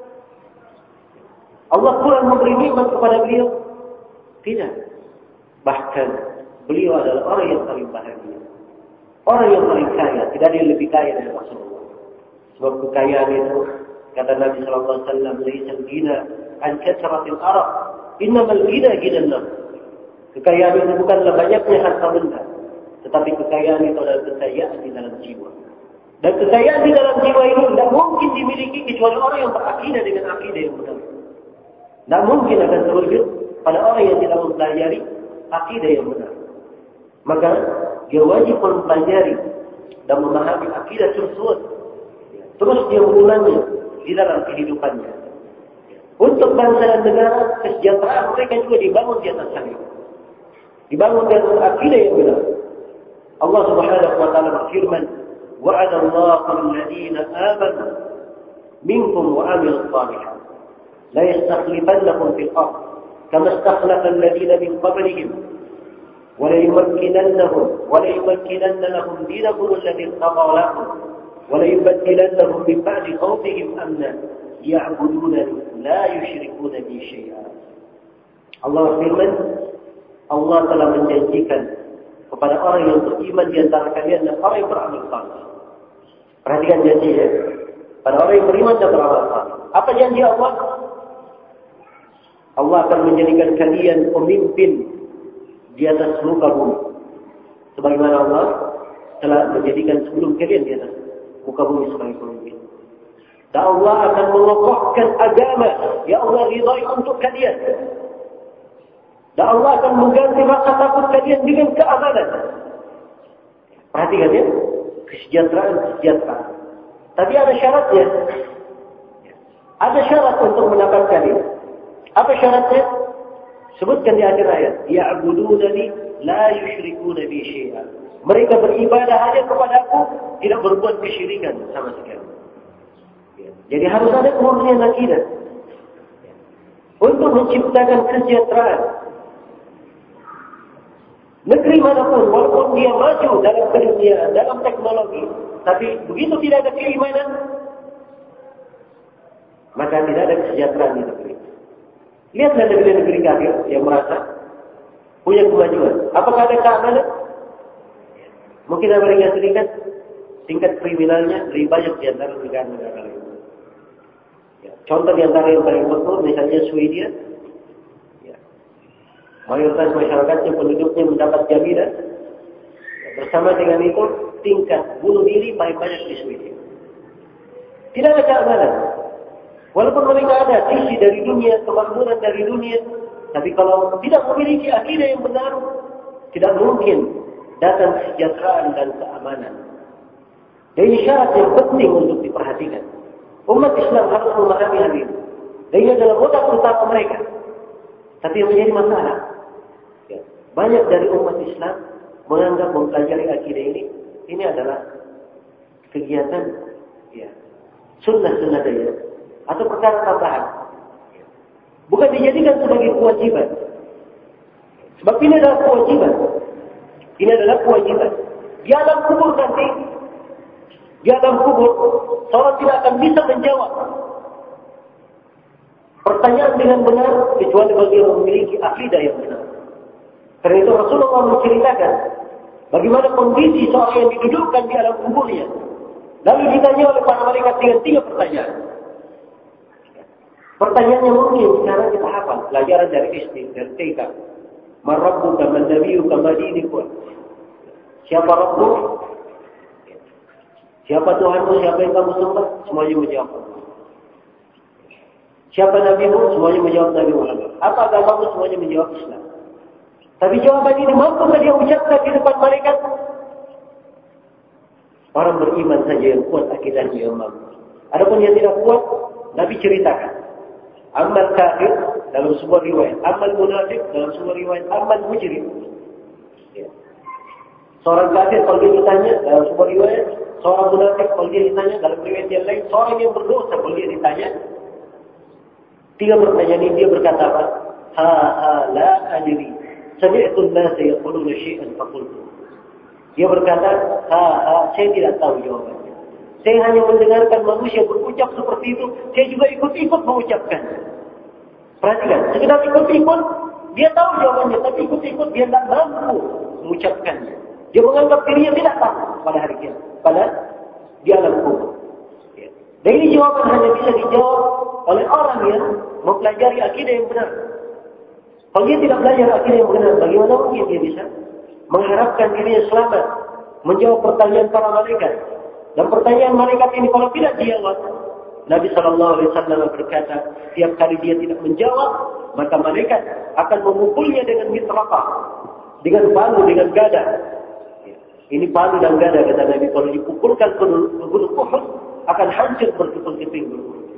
Allah kurang memberi nikmat kepada beliau? Tidak. Bahkan beliau adalah orang yang paling bahagia. Orang yang paling kaya. Tidak ada yang lebih kaya dari Rasulullah. Sebab kekayaan itu, kata Nabi Sallallahu Alaihi Wasallam, "Laisal ghina an kathratil araq, innamal ghina ghinan nafs." Kekayaan itu bukanlah banyaknya harta benda, tetapi kekayaan itu adalah kekayaan di dalam jiwa. Dan kekayaan di dalam jiwa ini tidak mungkin dimiliki kecuali orang yang berakidah dengan akidah yang benar. Tidak mungkin akan terwujud pada orang yang tidak mempelajari akidah yang benar. Maka dia wajib mempelajari dan memahami akidah tersebut. Terus dia mengulangnya di dalam kehidupannya. Untuk bangsa dan negara, kesejahteraan mereka juga dibangun di atas sana. Dibangun di atas akidah yang benar. Allah Subhanahu wa taala berfirman, "Wa'ada Allahu alladziina aamanu minkum wa 'amilus shalihat la yastakhlifannahum fil ardh kama istakhlafa alladziina min qablihim wa la yumakkinannahum wa la yumakkinanna lahum diinahum alladzi irtadaa lahum wa la yubaddilannahum min ba'di khawfihim amna ya'budunani la yusyrikuuna bi syai'an." Allah berfirman, Allah telah menjanjikan kepada orang yang beriman di antara kalian dan orang yang beramal saleh. Perhatikan janji ya. Pada orang yang beriman dan beramal saleh. Apa janji Allah? Allah akan menjadikan kalian pemimpin di atas muka bumi. Sebagaimana Allah telah menjadikan sebelum kalian di atas muka bumi sebagai pemimpin. Dan Allah akan mengokohkan agama yang Allah ridai untuk kalian. Dan Allah akan mengganti rasa takut kalian dengan keamanan. Perhatikan ya. Kesejahteraan, kesejahteraan. Tapi ada syaratnya. Ada syarat untuk mendapatkan ini. Apa syaratnya? Sebutkan di akhir ayat. Ya'budunani la yusyrikuna bi syai'an. Mereka beribadah hanya kepada aku, tidak berbuat kesyirikan sama sekali. Jadi harus ada kemurnian akidah. Untuk menciptakan kesejahteraan. Negeri manapun, walaupun dia maju dalam dunia, dalam teknologi, tapi begitu tidak ada keimanan, maka tidak ada kesejahteraan di negeri. Lihatlah negeri-negeri kafir yang merasa punya kemajuan. Apakah ada keamanan? Mungkin Amerika Serikat tingkat kriminalnya lebih banyak di antara negara-negara lain. Ya, contoh di antara yang paling betul, misalnya Swedia. Mayoritas masyarakatnya, penduduknya mendapat jaminan. Bersama dengan itu, tingkat bunuh diri paling banyak di Swedia. Tidak ada keamanan. Walaupun mereka ada sisi dari dunia, kemakmuran dari dunia, tapi kalau tidak memiliki akidah yang benar, tidak mungkin datang kesejahteraan dan keamanan. Dan ini syarat yang penting untuk diperhatikan. Umat Islam harus memahami hal ini. Dan ini adalah modal utama mereka. Tapi yang menjadi masalah, ya, banyak dari umat Islam menganggap mempelajari akidah ini, ini adalah kegiatan, ya, sunnah-sunnah daya atau perkara tambahan. Bukan dijadikan sebagai kewajiban. Sebab ini adalah kewajiban. Ini adalah kewajiban. Di alam kubur nanti, di alam kubur, seorang tidak akan bisa menjawab pertanyaan dengan benar kecuali bagi yang memiliki akidah yang benar. Karena itu Rasulullah menceritakan bagaimana kondisi seorang yang didudukkan di alam kuburnya. Lalu ditanya oleh para malaikat dengan tiga pertanyaan. Pertanyaannya mungkin sekarang kita hafal, pelajaran dari S D, dari T K. Man rabbuka, man nabiyuka, ma dinuka. Siapa Rabbu? Siapa Tuhanmu, siapa yang kamu sembah? Semuanya menjawab. Siapa Nabimu? Semuanya menjawab Nabi Muhammad. Apa agamamu? Semuanya menjawab Islam. Tapi jawaban ini mampukah dia ucapkan di depan malaikat? Orang beriman saja yang kuat akidahnya yang mampu. Adapun yang tidak kuat, Nabi ceritakan. Amal kafir dalam sebuah riwayat, amal munafik dalam sebuah riwayat, amal mujrim. Ya. Seorang kafir kalau dia ditanya dalam sebuah riwayat, seorang munafik kalau dia ditanya dalam riwayat yang lain, seorang yang berdosa kalau dia ditanya. Tiga pertanyaan ini dia berkata apa? Ha ha la adri. Sami'tu an-nasa yaquluna syai'an faqultu. Dia berkata, ha ha saya tidak tahu jawabannya. Saya hanya mendengarkan manusia berucap seperti itu, saya juga ikut-ikut mengucapkan. Perhatikan, sekedar ikut-ikut, dia tahu jawabannya, tapi ikut-ikut dia tidak mampu mengucapkannya. Dia menganggap dirinya tidak tahu pada hari kiamat, pada di alam kubur. Ya. Dan ini jawaban hanya bisa dijawab oleh orang yang mempelajari akidah yang benar. Kalau dia tidak belajar akidah yang benar, bagaimana mungkin dia bisa mengharapkan dirinya selamat, menjawab pertanyaan para malaikat? Dan pertanyaan malaikat ini kalau tidak dijawab, Nabi shallallahu alaihi wasallam berkata, tiap kali dia tidak menjawab, maka malaikat akan memukulnya dengan mitraqah, dengan palu, dengan gada. Ini palu dan gada, kata Nabi, kalau dipukulkan ke gunung Uhud, akan hancur berkeping-keping.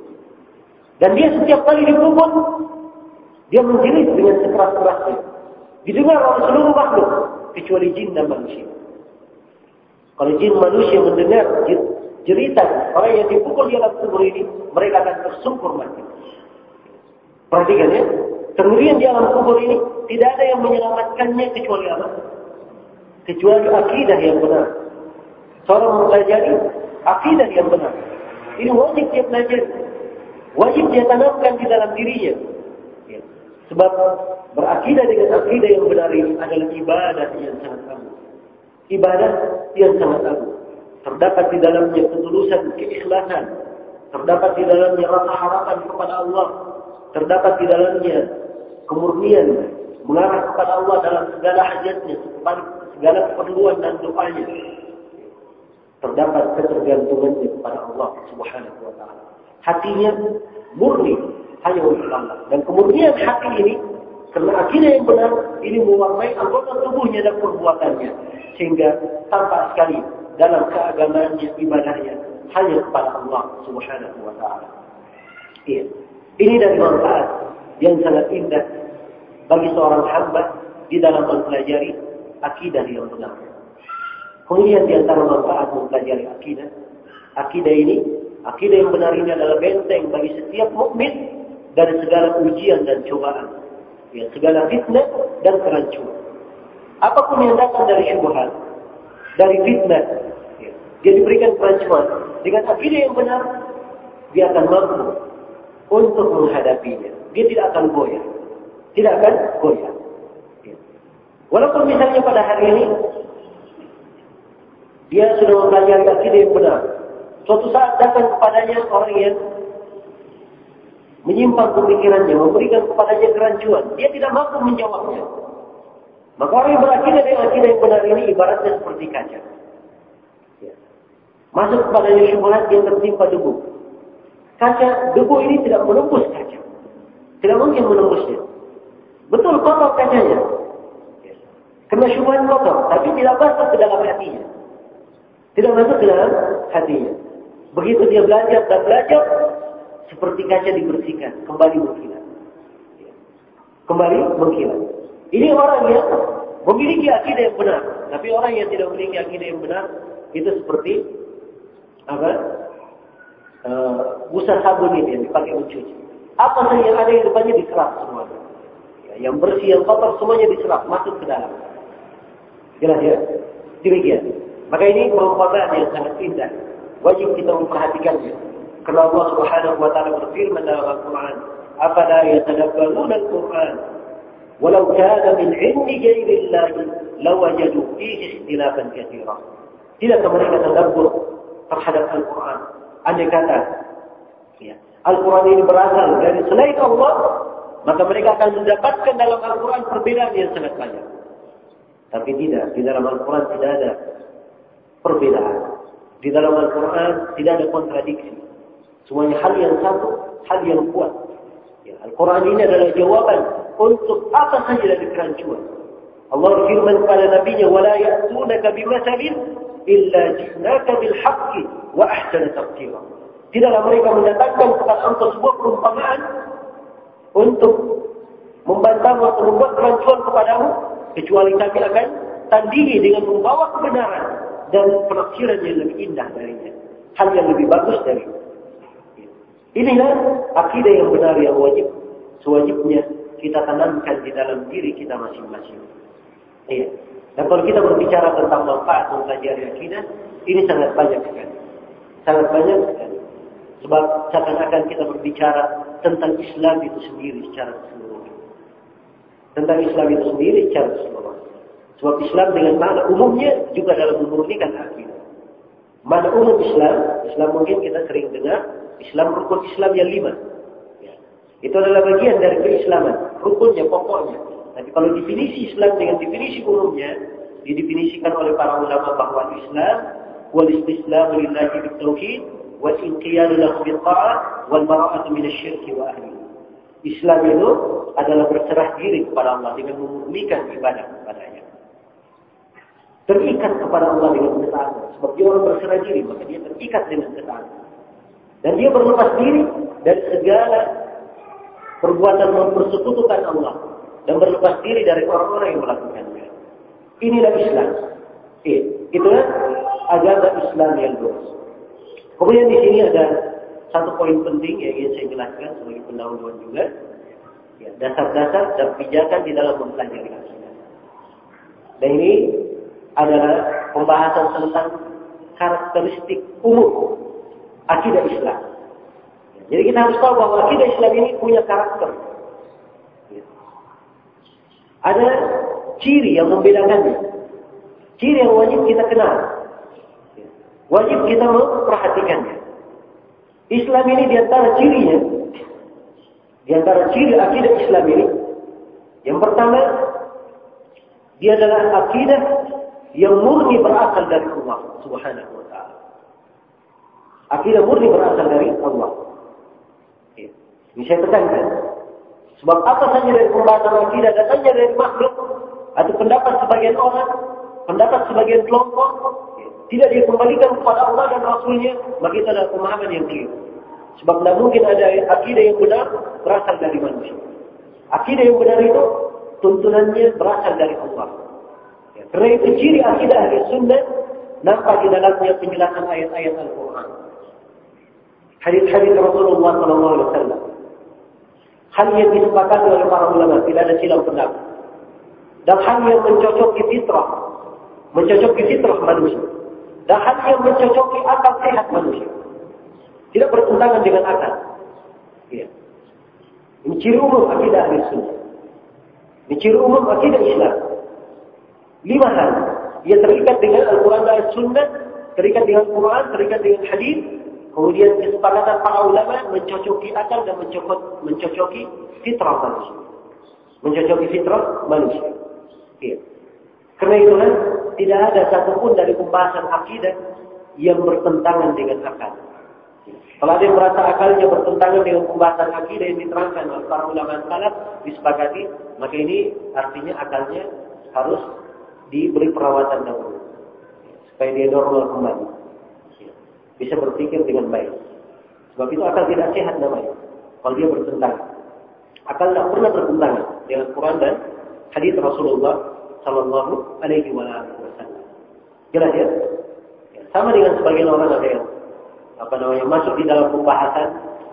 Dan dia setiap kali dipukul, dia menjerit dengan sekeras-kerasnya. Didengar oleh seluruh makhluk, kecuali jin dan manusia. Kalau jin manusia mendengar jeritan orang yang dipukul di alam kubur ini, mereka akan tersungkur mati. Perhatikan ya. Kemudian di alam kubur ini tidak ada yang menyelamatkannya kecuali apa? Kecuali akidah yang benar. Seorang mempelajari akidah yang benar. Ini wajib dia pelajari. Wajib dia tanamkan di dalam dirinya. Ya. Sebab berakidah dengan akidah yang benar ini adalah ibadah yang sangat agung. Ibadah yang sangat agung. Terdapat di dalamnya ketulusan, keikhlasan. Terdapat di dalamnya rasa harapan kepada Allah. Terdapat di dalamnya kemurnian, mengarah kepada Allah dalam segala hajatnya, segala keperluan dan doanya. Terdapat ketergantungannya kepada Allah Subhanahu wa taala. Hatinya murni hanya untuk Allah. Dan kemurnian hati ini, karena akidah yang benar, ini mewarnai anggota tubuhnya dan perbuatannya. Sehingga tampak sekali dalam keagamaannya, ibadahnya hanya kepada Allah Subhanahu wa taala. Iya. Ini dari manfaat yang sangat indah bagi seorang hamba di dalam mempelajari akidah yang benar. Kemudian di antara manfaat mempelajari akidah, akidah ini, akidah yang benar ini adalah benteng bagi setiap mukmin dari segala ujian dan cobaan, ya, segala fitnah dan kerancuan. Apapun yang datang dari syubhat, dari fitnah, ya, dia diberikan kerancuan. Dengan akidah yang benar, dia akan mampu untuk menghadapinya. Dia tidak akan goyah. Tidak akan goyah. Ya. Walaupun misalnya pada hari ini, dia sudah mempelajari akidah yang benar. Suatu saat datang kepadanya orang yang menyimpang pemikirannya, memberikan kepadanya kerancuan. Dia tidak mampu menjawabnya. Maka orang yang berakidah dengan akidah yang benar ini ibaratnya seperti kaca. Ya. Masuk kepadanya syubhat yang tertimpa debu. Kaca, debu ini tidak menembus kaca. Tidak mungkin menembusnya. Betul kotor kacanya. Ya. Karena syubhat kotor, tapi tidak masuk ke dalam hatinya. Tidak masuk ke dalam hatinya. Begitu dia belajar dan belajar, seperti kaca dibersihkan, kembali mengkilat. Kembali mengkilat. Ini orang yang memiliki akidah yang benar. Tapi orang yang tidak memiliki akidah yang benar, itu seperti apa? Uh, busa sabun ini yang dipakai mencuci. Apa saja yang ada di depannya diserap semua. Ya, yang bersih, yang kotor semuanya diserap, masuk ke dalam. Jelas ya? Demikian. Maka ini perumpamaan yang sangat indah. Wajib kita memperhatikannya. Karena Allah Subhanahu wa taala berfirman dalam Al-Qur'an, "Afala yatadabbaruna al-Qur'an? Walau kana min 'indi ghayrillahi lawajadu fihi ikhtilafan katsiran." Tidakkah mereka tadabbur terhadap Al-Qur'an? Andai kata ya, Al-Qur'an ini berasal dari selain Allah, maka mereka akan mendapatkan dalam Al-Qur'an perbedaan yang sangat banyak. Tapi tidak, di dalam Al-Quran tidak ada perbedaan. Di dalam Al-Quran tidak ada kontradiksi. Semuanya hal yang satu, hal yang kuat. Ya, Al-Quran ini adalah jawaban untuk apa saja dari kerancuan. Allah berfirman kepada Nabi-Nya, وَلَا يَأْتُونَكَ بِمَثَلٍ إِلَّا جِئْنَاكَ بِالْحَقِّ وَأَحْسَنَ تَفْسِيرًا. Tidaklah mereka mendatangkan kepada engkau sebuah perumpamaan untuk membantah atau membuat kerancuan kepadamu, kecuali kami akan tandingi dengan membawa kebenaran dan penafsiran yang lebih indah darinya. Hal yang lebih bagus dari itu. Inilah akidah yang benar yang wajib. Sewajibnya kita tanamkan di dalam diri kita masing-masing. Iya. Dan kalau kita berbicara tentang manfaat mempelajari akidah, ini sangat banyak sekali. Sangat banyak sekali. Sebab seakan-akan kita berbicara tentang Islam itu sendiri secara keseluruhan. Tentang Islam itu sendiri secara keseluruhan. Sebab Islam dengan makna umumnya juga dalam memurnikan akidah. Makna umum Islam, Islam mungkin kita sering dengar, Islam rukun Islam yang lima. Ya. Itu adalah bagian dari keislaman, rukunnya, pokoknya. Tapi kalau definisi Islam dengan definisi umumnya, didefinisikan oleh para ulama bahwa Islam wal istislamu lillahi bitauhid wal inqiyadu lahu bitta'ah wal bara'atu minasyirki wa ahlihi. Islam itu adalah berserah diri kepada Allah dengan memurnikan ibadah kepadanya. Terikat kepada Allah dengan ketaatan. Sebab dia orang berserah diri, maka dia terikat dengan ketaatan. Dan dia berlepas diri dari segala perbuatan mempersekutukan Allah dan berlepas diri dari orang-orang yang melakukannya. Inilah Islam. Eh, itulah agama Islam yang lurus. Kemudian di sini ada satu poin penting yang ingin saya jelaskan sebagai pendahuluan juga. Ya, dasar-dasar dan pijakan di dalam mempelajari akidah. Dan ini adalah pembahasan tentang karakteristik umum akidah Islam. Ya, jadi kita harus tahu bahwa akidah Islam ini punya karakter. Ya. Ada ciri yang membedakannya. Ciri yang wajib kita kenal. Ya. Wajib kita memperhatikannya. Islam ini diantara cirinya, diantara ciri akidah Islam ini, yang pertama, dia adalah akidah yang murni berasal dari Allah Subhanahu wa taala. Akidah murni berasal dari Allah. Ya. Ini saya tekankan. Sebab apa saja dari pembahasan akidah datangnya dari makhluk atau pendapat sebagian orang, pendapat sebagian kelompok, ya, tidak dikembalikan kepada Allah dan Rasulnya, maka itu adalah pemahaman yang keliru. Sebab tidak mungkin ada akidah yang benar berasal dari manusia. Akidah yang benar itu tuntunannya berasal dari Allah. Ya, karena itu ciri akidah ahli sunnah nampak di dalamnya penjelasan ayat-ayat Al-Quran. Hadis-hadis Rasulullah sallallahu alaihi wasallam. Hal yang disepakati oleh para ulama, tidak ada silang pendapat. Dan hal yang mencocoki fitrah, mencocoki fitrah manusia. Dan hal yang mencocoki akal sehat manusia. Tidak bertentangan dengan akal. Ya. Ini ciri umum akidah ahli sunnah. Ini ciri umum akidah Islam. Lima hal. Ia terikat dengan Al-Quran dan Sunnah, terikat dengan Quran, terikat dengan hadis. Kemudian kesepakatan para ulama mencocoki akal dan mencocok, mencocoki fitrah manusia. Mencocoki fitrah manusia. Ya. Karena itulah tidak ada satupun dari pembahasan akidah yang bertentangan dengan akal. Kalau ada yang merasa akalnya bertentangan dengan pembahasan akidah yang diterangkan oleh para ulama salaf disepakati, maka ini artinya akalnya harus diberi perawatan dahulu. supaya dia normal kembali. Bisa berpikir dengan baik. Sebab itu akal tidak sehat namanya. Kalau dia bertentangan. Akal tidak pernah bertentangan dengan Quran dan hadis Rasulullah Sallallahu Alaihi Wasallam. Jelas ya? Sama dengan sebagian orang ada yang apa namanya masuk di dalam pembahasan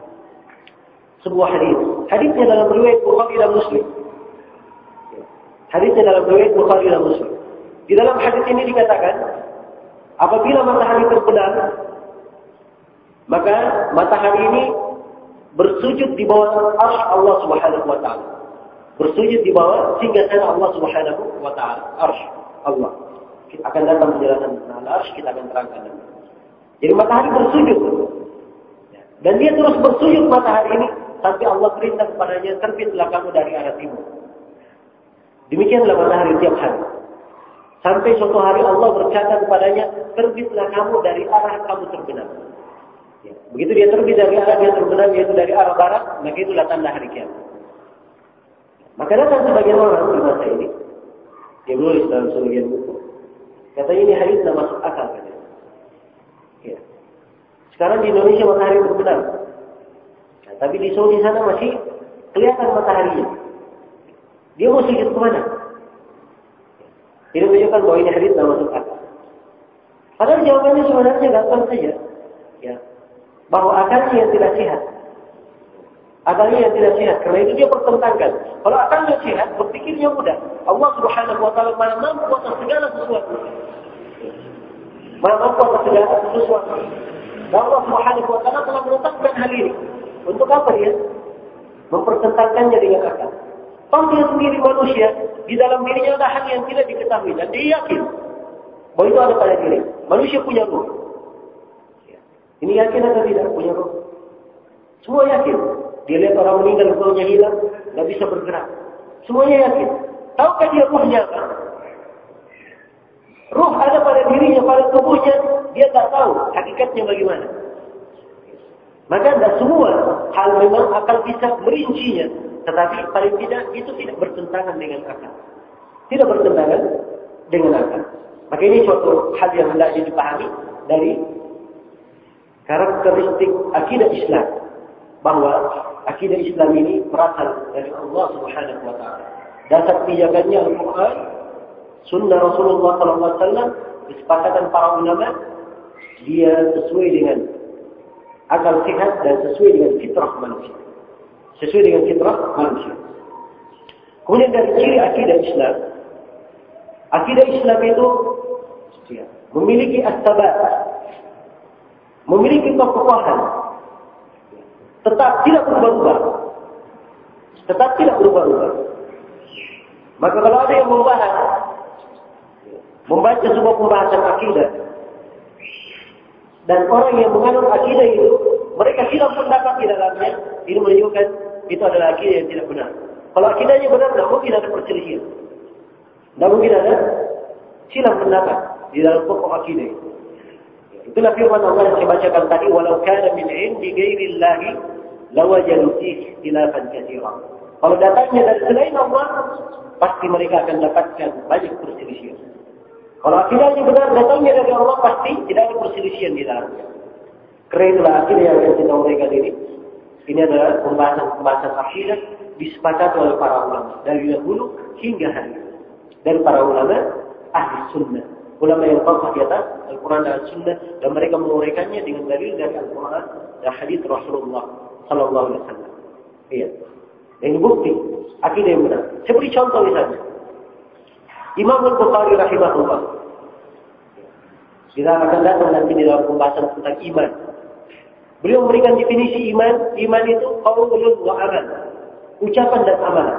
sebuah hadis. Hadisnya dalam riwayat Bukhari dan Muslim. Hadisnya dalam riwayat Bukhari dan Muslim. Di dalam hadis ini dikatakan, apabila matahari terbenam, maka matahari ini bersujud di bawah arsy Allah Subhanahu wa taala. Bersujud di bawah singgasana Allah Subhanahu wa taala, arsy Allah. Kita akan datang penjelasan tentang arsy, kita akan terangkan. Jadi matahari bersujud. Dan dia terus bersujud matahari ini sampai Allah perintah kepadanya, terbitlah kamu dari arah timur. Demikianlah matahari tiap hari. Sampai suatu hari Allah berkata kepadanya, terbitlah kamu dari arah kamu terbenam. Ya. Begitu dia terbit dari arah dia terbenam, yaitu dari arah barat, maka itulah tanda hari kiamat. Maka datang sebagian orang di masa ini, dia menulis dalam sebagian buku, katanya ini hadis tidak masuk akal. Katanya. Ya. Sekarang di Indonesia matahari terbenam, nah, tapi di Saudi sana masih kelihatan mataharinya. Dia mau sujud kemana? Ini menunjukkan bahwa ini hadis tidak masuk akal. Padahal jawabannya sebenarnya gampang saja. Ya. Bahwa akalnya yang tidak sehat. Akalnya yang tidak sehat. Karena itu dia pertentangkan. Kalau akalnya sehat, berpikirnya mudah. Allah Subhanahu wa taala Maha mampu atas segala sesuatu. Maha mampu atas segala sesuatu. Dan Allah Subhanahu wa taala telah menetapkan hal ini. Untuk apa dia? Mempertentangkannya dengan akal. Kalau dia sendiri manusia, di dalam dirinya ada hal yang tidak diketahui. Dan dia yakin bahwa itu ada pada diri. Manusia punya ruh. Ini yakin atau tidak punya ruh? Semua yakin. Dia lihat orang meninggal, ruhnya hilang, tidak bisa bergerak. Semuanya yakin. Tahukah dia ruhnya apa? Ruh ada pada dirinya, pada tubuhnya, dia tak tahu hakikatnya bagaimana. Maka tidak semua hal memang akal bisa merincinya. Tetapi paling tidak itu tidak bertentangan dengan akal. Tidak bertentangan dengan akal. Maka ini suatu hal yang hendaknya dipahami dari karakteristik akidah Islam. Bahwa akidah Islam ini berasal dari Allah Subhanahu wa taala. Dasar pijakannya Al-Quran, Sunnah Rasulullah sallallahu alaihi wasallam, kesepakatan para ulama, dia sesuai dengan akal sehat dan sesuai dengan fitrah manusia. Sesuai dengan fitrah manusia. Kemudian dari ciri akidah Islam, akidah Islam itu ya, memiliki as-sabat, memiliki kekokohan, tetap tidak berubah-ubah, tetap tidak berubah-ubah. Maka kalau ada yang membahas, membaca sebuah pembahasan akidah, dan orang yang menganut akidah itu, mereka silap pendapat di dalamnya, ini menunjukkan itu adalah akidah yang tidak benar. Kalau akidahnya benar, tidak mungkin ada perselisihan. Tidak mungkin ada silap pendapat di dalam pokok akidah itu. Itulah firman Allah yang saya bacakan tadi, walau kana min indi ghairillahi lawajadu fihi ikhtilafan katsiran. Kalau datangnya dari selain Allah, pasti mereka akan dapatkan banyak perselisihan. Kalau akidahnya benar, datangnya dari Allah, pasti tidak ada perselisihan di dalamnya. Karena itulah akidah yang akan kita uraikan ini. Ini adalah pembahasan-pembahasan akidah disepakati oleh para ulama dari dahulu hingga hari ini. Dari para ulama ahli sunnah, ulama yang kokoh di atas Al-Quran dan Sunnah, dan mereka menguraikannya dengan dalil dari Al-Quran dan hadis Rasulullah Sallallahu Alaihi Wasallam. Iya. Ini bukti akidah yang benar. Saya beri contoh misalnya. Imam Al-Bukhari rahimahullah. Kita akan datang nanti di dalam pembahasan tentang iman. Beliau memberikan definisi iman. Iman itu qaulun wa amal. Ucapan dan amalan.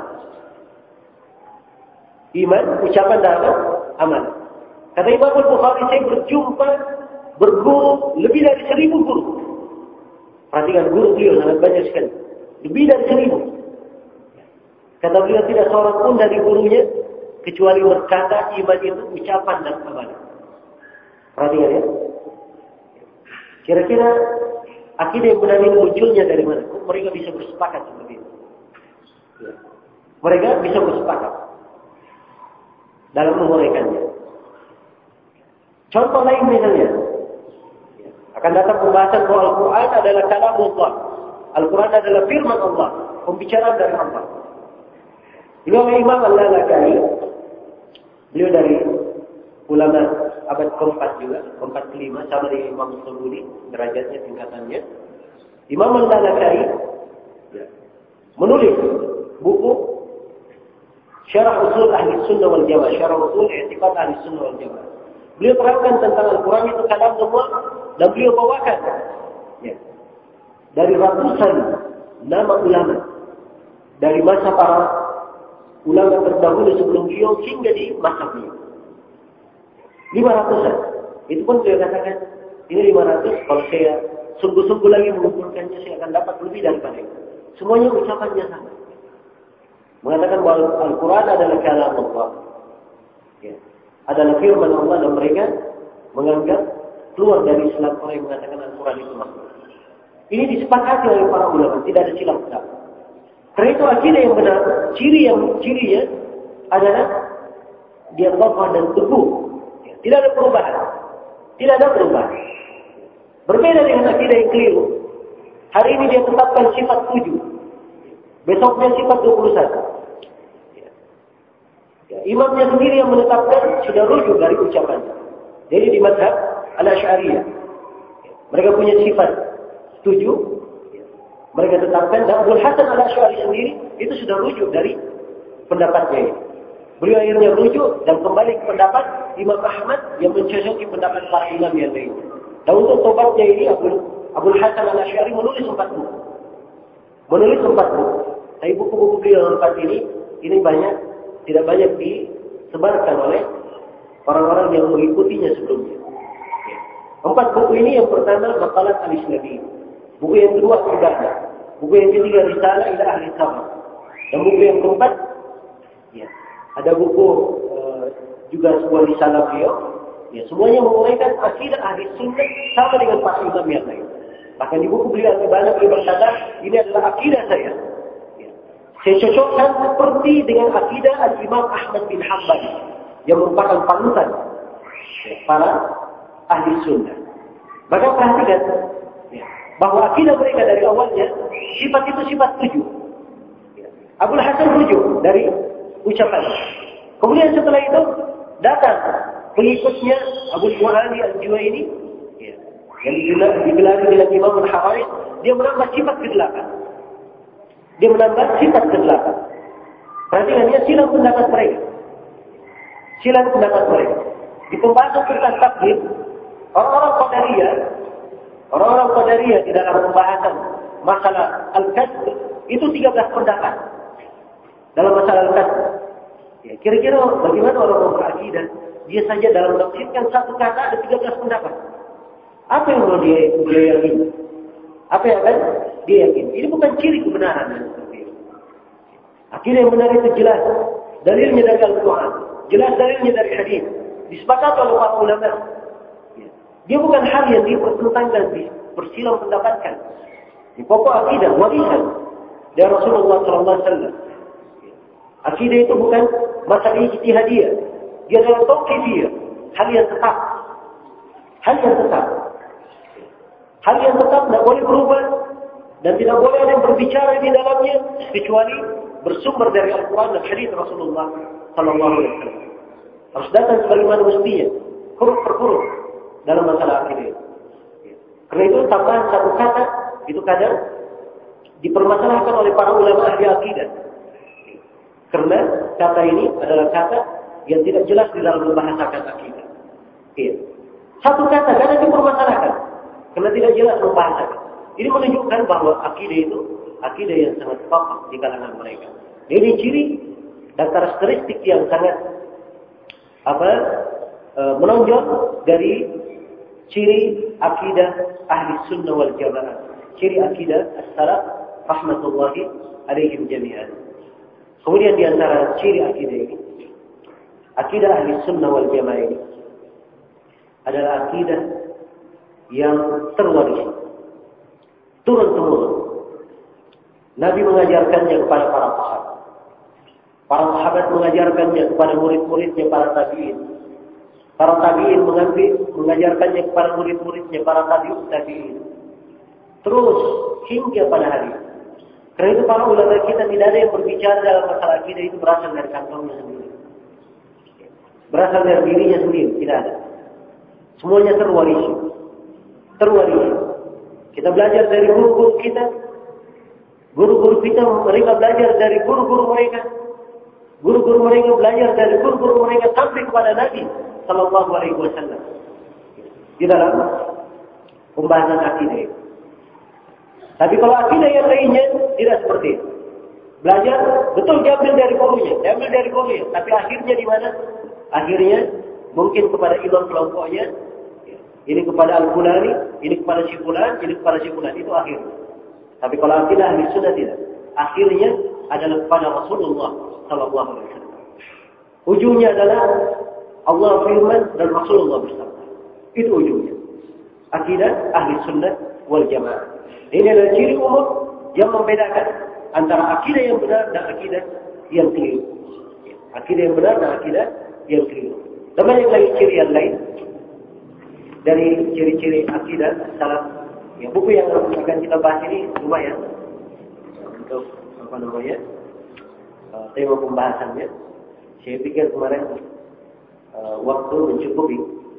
Iman, ucapan dan amalan. Kata Imam Al-Bukhari, saya berjumpa berguru lebih dari seribu guru. Perhatikan guru beliau sangat banyak sekali. Lebih dari seribu. Kata beliau tidak seorang pun dari gurunya kecuali berkata iman itu ucapan dan amalan. Perhatikan ya. Kira-kira akidah yang benar ini munculnya dari mana? Mereka bisa bersepakat seperti itu. Ya. Mereka bisa bersepakat dalam menguraikannya. Contoh lain misalnya, akan datang pembahasan bahwa Al-Quran adalah kalam Allah. Al-Quran adalah firman Allah, pembicaraan dari Allah. Beliau Imam Al-Lalaka'i, beliau dari ulama abad keempat juga, keempat kelima, sama dengan Imam Al-Sululi, derajatnya, tingkatannya. Imam Al-Lalaka'i menulis buku Syarah Usul Ahli Sunnah wal Jamaah, Syarah Usul I'tiqad Ahli Sunnah wal Jamaah. Beliau terangkan tentang Al-Quran itu kalam Allah, dan beliau bawakan ya, dari ratusan nama ulama dari masa para ulama terdahulu sebelum beliau hingga di masa beliau. Lima ratusan. Itu pun beliau katakan, ini lima ratus, kalau saya sungguh-sungguh lagi mengumpulkannya, saya akan dapat lebih daripada itu. Semuanya ucapannya sama. Mengatakan bahwa Al-Quran adalah kalam Allah. Ya. Adalah firman Allah, dan mereka menganggap keluar dari Islam orang yang mengatakan Al-Quran itu makhluk. Ini disepakati oleh para ulama, tidak ada silap pendapat. Karena itu akidah yang benar, ciri yang cirinya adalah dia kokoh dan teguh. Tidak ada perubahan. Tidak ada perubahan. Berbeda dengan akidah yang keliru. Hari ini dia tetapkan sifat tujuh. Besoknya sifat dua puluh satu. Ya, imamnya sendiri yang menetapkan sudah rujuk dari ucapannya. Jadi di mazhab Al-Asy'ariyah, mereka punya sifat tujuh. Mereka tetapkan, dan Abdul Hasan Al-Asy'ari sendiri itu sudah rujuk dari pendapatnya ini. Beliau akhirnya rujuk dan kembali ke pendapat Imam Ahmad yang mencocoki pendapat para imam yang lain. Dan untuk tobatnya ini Abdul, Abdul Hasan Al-Asy'ari menulis empat buku. Menulis empat buku. Tapi buku-buku beliau empat ini, ini banyak, tidak banyak disebarkan oleh orang-orang yang mengikutinya sebelumnya. Empat buku ini, yang pertama Maqalat Al-Islami. Buku yang kedua Ibadah. Buku yang ketiga Risalah ila Ahli Sabah. Dan buku yang keempat, ya, ada buku uh, juga sebuah risalah beliau. Ya, semuanya menguraikan akidah ahli sunnah sama dengan para imam yang lain. Bahkan di buku beliau Al-Ibadah beliau berkata, ini adalah akidah saya. Ya. Saya cocokkan seperti dengan akidah Al-Imam Ahmad bin Hanbal yang merupakan panutan ya, para ahli sunnah. Maka perhatikan ya, bahwa akidah mereka dari awalnya sifat itu sifat tujuh. Ya. Abdul Hasan rujuk dari ucapannya. Kemudian setelah itu datang pengikutnya Abu Mu'ali Al-Juwaini ya, yang digelari dengan Imam Al-Harari, dia menambah sifat kedelapan. Dia menambah sifat kedelapan. Perhatikan, dia silang pendapat mereka. Silang pendapat mereka. Di pembahasan tentang takdir, orang-orang Qadariyah, orang-orang Qadariyah di dalam pembahasan masalah Al-Qadr itu tiga belas pendapat. Dalam masalah Al-Qadr. Ya, kira-kira bagaimana orang berakidah? Dia saja dalam menafsirkan satu kata ada tiga belas pendapat. Apa yang mau dia, dia yakini? Apa yang akan dia yakini? Ini bukan ciri kebenaran yang seperti itu. Akidah yang benar itu jelas. Dalilnya dari Al-Quran. Jelas dalilnya dari hadis. Disepakati oleh para ulama. Ya. Dia bukan hal yang dipertentangkan, bersilang pendapatkan. Di pokok akidah, warisan dari Rasulullah sallallahu alaihi wasallam. Akidah itu bukan masalah ijtihadiyah. Dia adalah tauqifiyah, hal yang tetap. Hal yang tetap. Hal yang tetap tidak boleh berubah dan tidak boleh ada yang berbicara di dalamnya kecuali bersumber dari Al-Quran dan hadis Rasulullah sallallahu alaihi wasallam. Harus datang sebagaimana mestinya, huruf per huruf dalam masalah akidah. Karena itu tambahan satu kata itu kadang dipermasalahkan oleh para ulama ahli akidah. Karena kata ini adalah kata yang tidak jelas di dalam membahasakan akidah. Iya. Satu kata kadang dipermasalahkan karena tidak jelas membahasakan. Ini menunjukkan bahwa akidah itu akidah yang sangat kokoh di kalangan mereka. Ini ciri dan karakteristik yang sangat apa e, menonjol dari ciri akidah ahli sunnah wal jamaah. Ciri akidah as-salaf rahmatullahi alaihim jami'an. Kemudian di antara ciri akidah ini, akidah ahli sunnah wal jamaah ini adalah akidah yang terwaris, turun-temurun. Nabi mengajarkannya kepada para sahabat. Para sahabat mengajarkannya kepada murid-muridnya para tabi'in. Para tabi'in mengambil, mengajarkannya kepada murid-muridnya, para tabi'ut tabi'in. Terus hingga pada hari ini. Karena itu para ulama kita tidak ada yang berbicara dalam masalah akidah itu berasal dari kantongnya sendiri. Berasal dari dirinya sendiri, tidak ada. Semuanya terwarisi. Terwarisi. Kita belajar dari guru-guru kita. Guru-guru kita, mereka belajar dari guru-guru mereka. Guru-guru mereka belajar dari guru-guru mereka sampai kepada Nabi Sallallahu Alaihi Wasallam. Di dalam pembahasan akidah. Tapi kalau akidah yang lainnya tidak seperti itu. Belajar betul diambil dari gurunya, diambil dari gurunya. Tapi akhirnya di mana? Akhirnya mungkin kepada imam kelompoknya. Ini kepada Al-Fulani, ini kepada si Fulan, ini kepada si Fulan. Itu akhirnya. Tapi kalau akidah ahli sunnah tidak. Akhirnya adalah kepada Rasulullah Sallallahu Alaihi Wasallam. Ujungnya adalah Allah firman dan Rasulullah bersabda. Itu ujungnya. Akidah ahli sunnah wal jamaah. Ini adalah ciri umum yang membedakan antara akidah yang benar dan akidah yang keliru. Akidah yang benar dan akidah yang keliru. Dan banyak lagi ciri yang lain dari ciri-ciri akidah salaf. Ya, buku yang akan kita bahas ini lumayan untuk apa namanya uh, tema pembahasannya. Saya pikir kemarin uh, waktu mencukupi.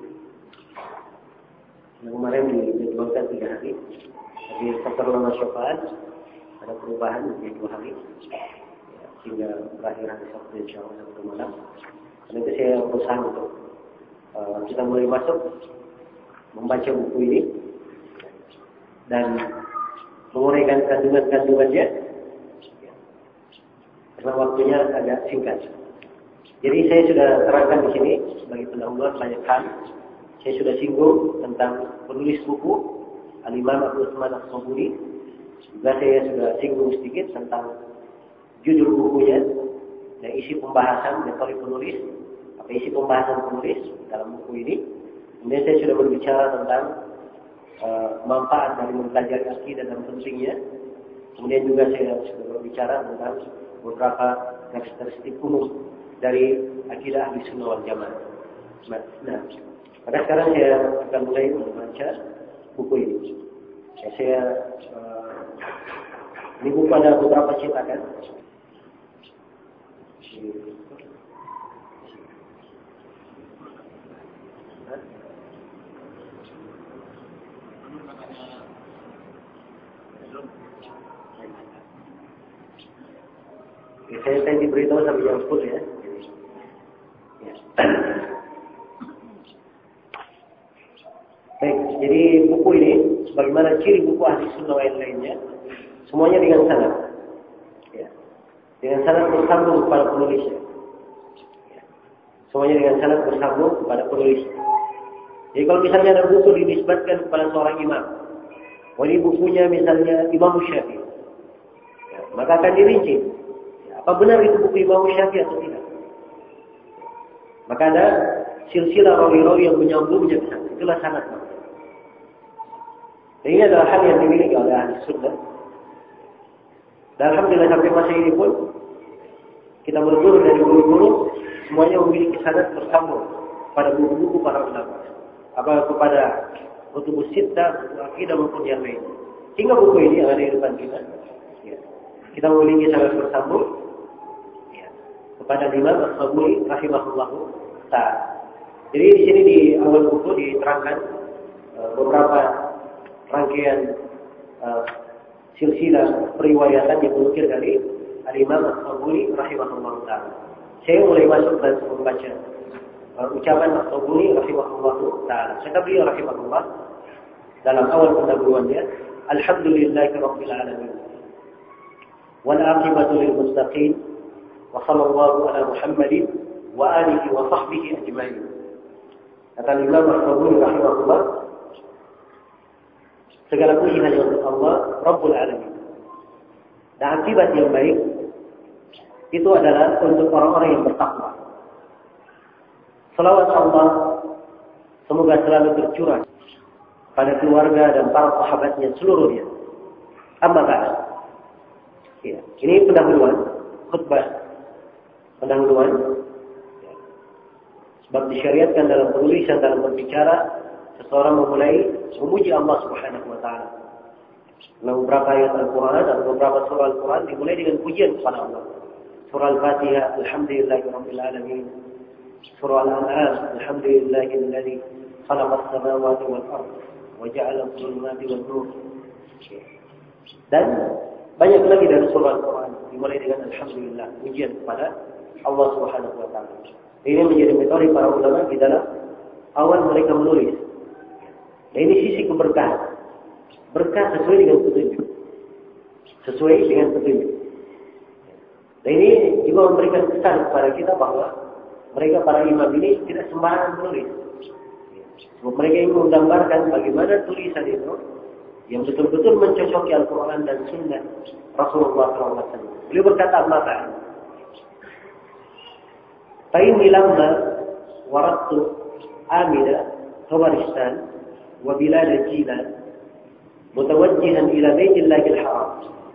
Kemarin dijadwalkan tiga hari. Tapi setelah syafaat ada perubahan menjadi dua hari ya, hingga berakhir hari Sabtu insyaallah Sabtu malam. Karena itu saya berusaha untuk uh, kita mulai masuk membaca buku ini dan menguraikan kandungan-kandungannya ya, karena waktunya agak singkat. Jadi saya sudah terangkan di sini sebagai pendahuluan banyak hal. Saya sudah singgung tentang penulis buku Al-Imam Abu Utsman As-Sabuni. Juga saya sudah singgung sedikit tentang judul bukunya dan isi pembahasan metode penulis, apa isi pembahasan penulis dalam buku ini. Kemudian saya sudah berbicara tentang uh, manfaat dari mempelajari akidah dan pentingnya. Kemudian juga saya sudah berbicara tentang beberapa karakteristik umum dari akidah ahli sunnah wal jamaah. Nah, pada sekarang saya akan mulai membaca buku ini. Ya, saya uh, ini buku ada beberapa cetakan. Ya, saya saya diberitahu sampai jam sepuluh ya. Ya. Baik, jadi buku ini sebagaimana ciri buku ahli sunnah yang lainnya, semuanya dengan sanad. Ya. Dengan sanad bersambung kepada penulisnya. Ya. Semuanya dengan sanad bersambung kepada penulisnya. Jadi kalau misalnya ada buku dinisbatkan kepada seorang imam, oh ini bukunya misalnya Imam Syafi'i, ya, maka akan dirinci. Ya, apa benar itu buku Imam Syafi'i atau tidak? Maka ada silsilah rawi-rawi yang menyambungnya ke sana. Itulah sanad. Dan ini adalah hal yang dimiliki oleh ahli sunnah. Dan alhamdulillah sampai masa ini pun kita berguru dari guru-guru semuanya memiliki sanad bersambung pada buku-buku para ulama. Apa kepada kutubus sittah, buku akidah maupun yang lain. Hingga buku ini yang ada di depan kita, ya, kita memiliki sanad bersambung ya, kepada Imam As-Sabuni rahimahullahu ta'ala. Jadi di sini di awal buku diterangkan uh, beberapa rangkaian uh, silsilah periwayatan yang menukil dari Al-Imam As-Sabuni rahimahullahu ta'ala. Saya mulai masuk dan membaca uh, ucapan As-Sabuni rahimahullahu ta'ala. Kata beliau rahimahullah dalam awal pendahuluannya, Alhamdulillahi rabbil alamin. Wal aqibatu lil muttaqin wa sallallahu ala Muhammadin wa alihi wa sahbihi ajma'in. Kata Imam As-Sabuni rahimahullah, segala puji hanya untuk Allah Rabbul Alamin. Dan akibat yang baik itu adalah untuk orang-orang yang bertakwa. Salawat Allah semoga selalu tercurah pada keluarga dan para sahabatnya seluruhnya. Amma ba'd. Ya, ini pendahuluan khutbah pendahuluan Sebab disyariatkan dalam penulisan, dalam berbicara, seseorang memulai memuji Allah Subhanahu wa taala. Dalam beberapa ayat Al-Quran atau beberapa surah Al-Quran dimulai dengan pujian kepada Allah. Surah Al-Fatihah, Alhamdulillahirabbil alamin. Surah Al-An'am, Alhamdulillahilladzi khalaqas samawati wal ardh wa ja'ala adh-dhulumati wan nur. Dan banyak lagi dari surah Al-Quran dimulai dengan Alhamdulillah, pujian kepada Allah Subhanahu wa taala. Ini menjadi metode para ulama di dalam awal mereka menulis. Nah, ini sisi keberkahan. Berkah sesuai dengan petunjuk. Sesuai dengan petunjuk. Dan ini juga memberikan kesan kepada kita bahwa mereka para imam ini tidak sembarangan menulis. Sebab mereka ingin menggambarkan bagaimana tulisan itu yang betul-betul mencocoki Al-Quran dan Sunnah Rasulullah shallallahu alaihi wasallam. Beliau berkata apa? Fa'inni lamma waradtu Amida Tabaristan wa bilad Jilan متوجها إلى بيت الله الحرام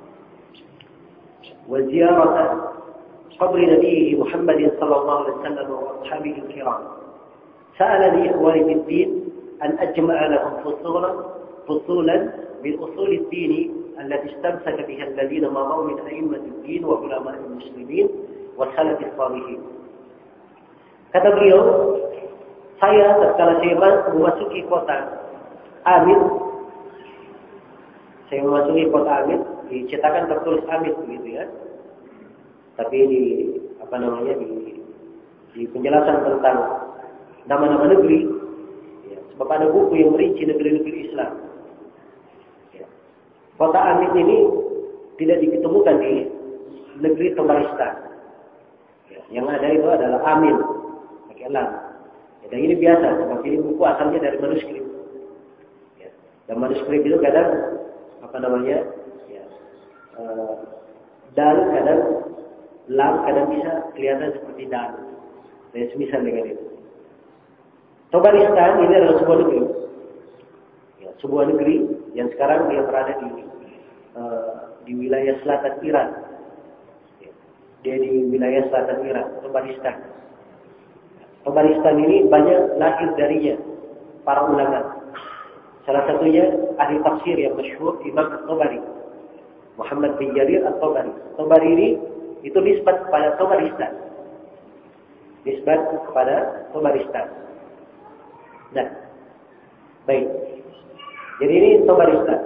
وزيارة قبر نبيه محمد صلى الله عليه وسلم وأصحابه الكرام سألني إخواني في الدين أن أجمع لهم فصولا فصولا من أصول الدين التي استمسك بها الذين مضوا من أئمة الدين وعلماء المسلمين والسلف الصالحين. Kata beliau, saya tatkala saya memasuki kota Amir, saya memasuki kota Amir, di cetakan tertulis Amir begitu ya. Tapi di apa namanya di di penjelasan tentang nama-nama negeri, ya, sebab ada buku yang merinci negeri-negeri Islam. Ya. Kota Amir ini tidak ditemukan di negeri Tabaristan. Ya, yang ada itu adalah Amir, pakai lam. Ya, dan ini biasa, sebab ini buku asalnya dari manuskrip. Ya. Dan manuskrip itu kadang apa namanya ya, uh, dal kadang lam kadang bisa kelihatan seperti dal dan semisal dengan itu. Tabaristan ini adalah sebuah negeri ya, sebuah negeri yang sekarang dia berada di uh, di wilayah selatan Iran ya, dia di wilayah selatan Iran, Tabaristan. Tabaristan ini banyak lahir darinya para ulama. Salah satunya ahli tafsir yang masyhur Imam At-Tabari, Muhammad bin Jarir At-Tabari. At-Tabari ini itu nisbat kepada Tabaristan. Nisbat kepada Tabaristan. Nah, baik. Jadi ini Tabaristan.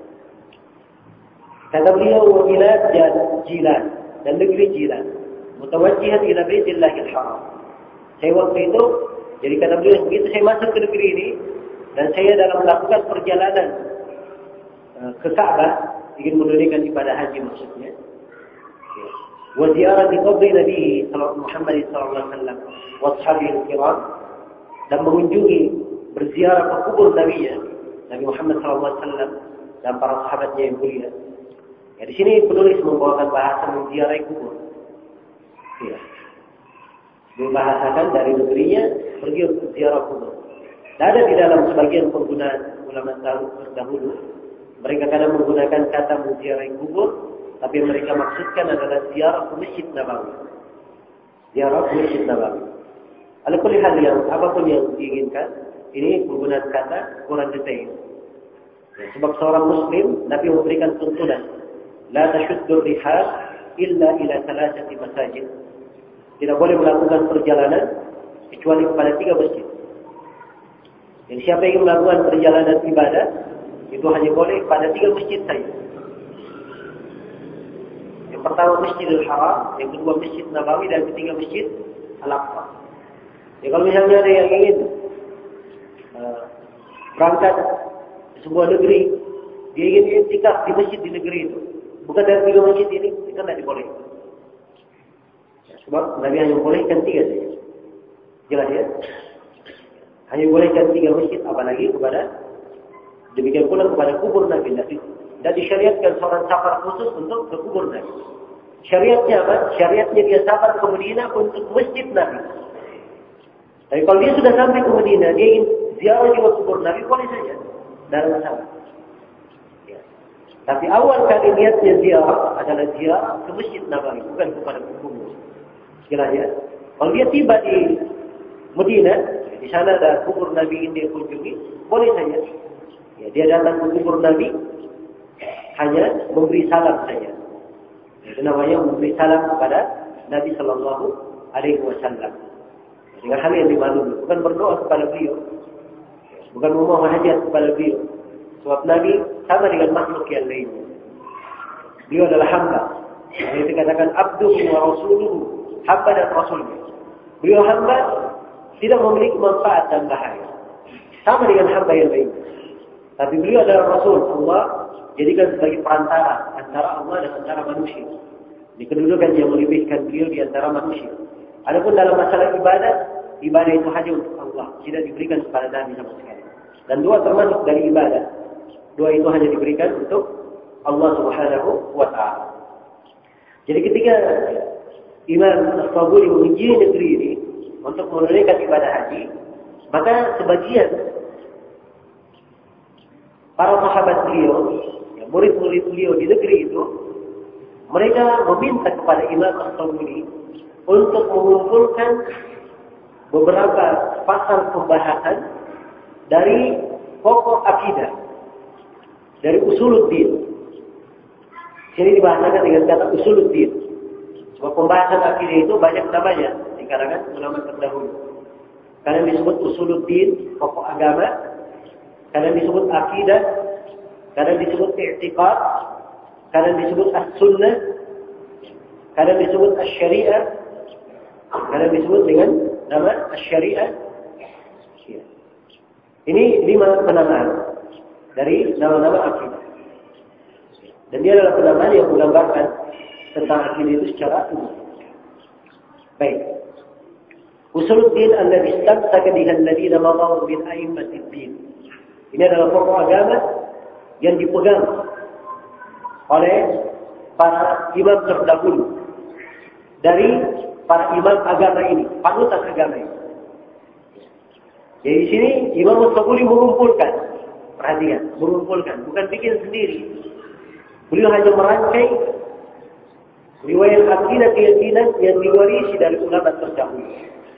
Kata beliau wa bilad Jilan dan negeri Jilan, mutawajjihan ila Baitillahil Haram. Saya waktu itu, jadi kata beliau begitu saya masuk ke negeri ini. Dan saya dalam melakukan perjalanan uh, ke Ka'bah, ingin menunaikan ibadah haji maksudnya. Wa ziarah di qabri Nabi Muhammad sallallahu alaihi wasallam wa ashabihi kiram, dan mengunjungi berziarah ke kubur Nabi ya, Nabi Muhammad sallallahu alaihi wasallam dan para sahabatnya yang mulia. Ya, di sini penulis membawakan bahasa menziarahi kubur. Ya. Dibahasakan dari negerinya pergi untuk ziarah kubur. Dan ada di dalam sebagian penggunaan ulama terdahulu, mereka kadang menggunakan kata menziarahi kubur, tapi yang mereka maksudkan adalah ziarah ke Masjid Nabawi. Ziarah ke Masjid Nabawi. Ala kulli hal yang apapun yang diinginkan, ini penggunaan kata kurang detail. Ya, sebab seorang Muslim, Nabi memberikan tuntunan, la tashuddur rihal illa ila thalathati masajid. Tidak boleh melakukan perjalanan kecuali kepada tiga masjid. Yang siapa yang melakukan perjalanan ibadah itu hanya boleh pada tiga masjid saja. Yang pertama Masjidil Haram, yang kedua Masjid Nabawi, dan ketiga Masjid Al-Aqsa. Ya, kalau misalnya ada yang ingin uh, berangkat ke sebuah negeri, dia ingin iktikaf di masjid di negeri itu, bukan dari tiga masjid ini, itu tidak dibolehkan. Ya, sebab Nabi hanya membolehkan tiga saja. Jelas ya? Hanya bolehkan tiga masjid, apalagi kepada demikian pula kepada kubur Nabi. Dan disyariatkan seorang safar khusus untuk ke kubur Nabi. Syariatnya apa? Syariatnya dia safar ke Madinah untuk masjid Nabi. Tapi kalau dia sudah sampai ke Madinah, dia ingin ziarah juga kubur Nabi, boleh saja, dalam masalah. Ya. Tapi awal kali niatnya ziarah adalah ziarah ke masjid Nabi, bukan kepada kubur. Jelas ya? Kalau dia tiba di Madinah, di sana ada kubur Nabi yang dia kunjungi, boleh saja. Ya, dia datang ke kubur Nabi, hanya memberi salam saja. Itu namanya memberi salam kepada Nabi Sallallahu Alaihi Wasallam. Dengan hal yang dimaklumi, bukan berdoa kepada beliau, bukan memohon hajat kepada beliau. Sebab Nabi sama dengan makhluk yang lainnya. Beliau adalah hamba. Yang dikatakan abduhu wa rasuluhu, hamba dan rasulnya. Beliau hamba tidak memiliki manfaat dan bahaya. Sama dengan hamba yang lain. Tapi beliau adalah Rasul Allah, jadikan sebagai perantara antara Allah dan antara manusia. Di kedudukan yang melebihkan beliau di antara manusia. Adapun dalam masalah ibadah, ibadah itu hanya untuk Allah, tidak diberikan kepada Nabi sama sekali. Dan dua termasuk dari ibadah. Dua itu hanya diberikan untuk Allah Subhanahu wa Ta'ala. Jadi ketika Imam As-Sabuni menguji negeri ini untuk menunaikan ibadah haji, maka sebagian para sahabat beliau, ya, murid-murid beliau di negeri itu, mereka meminta kepada Imam As-Sabuni untuk mengumpulkan beberapa pasal pembahasan dari pokok akidah, dari usuluddin. Sini dibahasakan dengan kata usuluddin. Sebab pembahasan akidah itu banyak namanya di kalangan ulama terdahulu. Kadang disebut usuluddin, pokok agama. Kadang disebut akidah. Kadang disebut i'tiqad. Kadang disebut as-sunnah. Kadang disebut as-syariah. Kadang disebut dengan nama as-syariah. Ini lima penamaan dari nama-nama akidah. Dan dia adalah penamaan yang menggambarkan tentang akidah itu secara umum. Baik. Usuluddin alladhi istamsaka biha alladhina madaw min a'immatid din. Ini adalah pokok agama yang dipegang oleh para imam terdahulu dari para imam agama ini, panutan agama ini. Jadi di sini Imam As-Sabuni mengumpulkan, perhatian, mengumpulkan, bukan bikin sendiri. Beliau hanya merangkai riwayat akidah keyakinan yang diwarisi dari ulama terdahulu.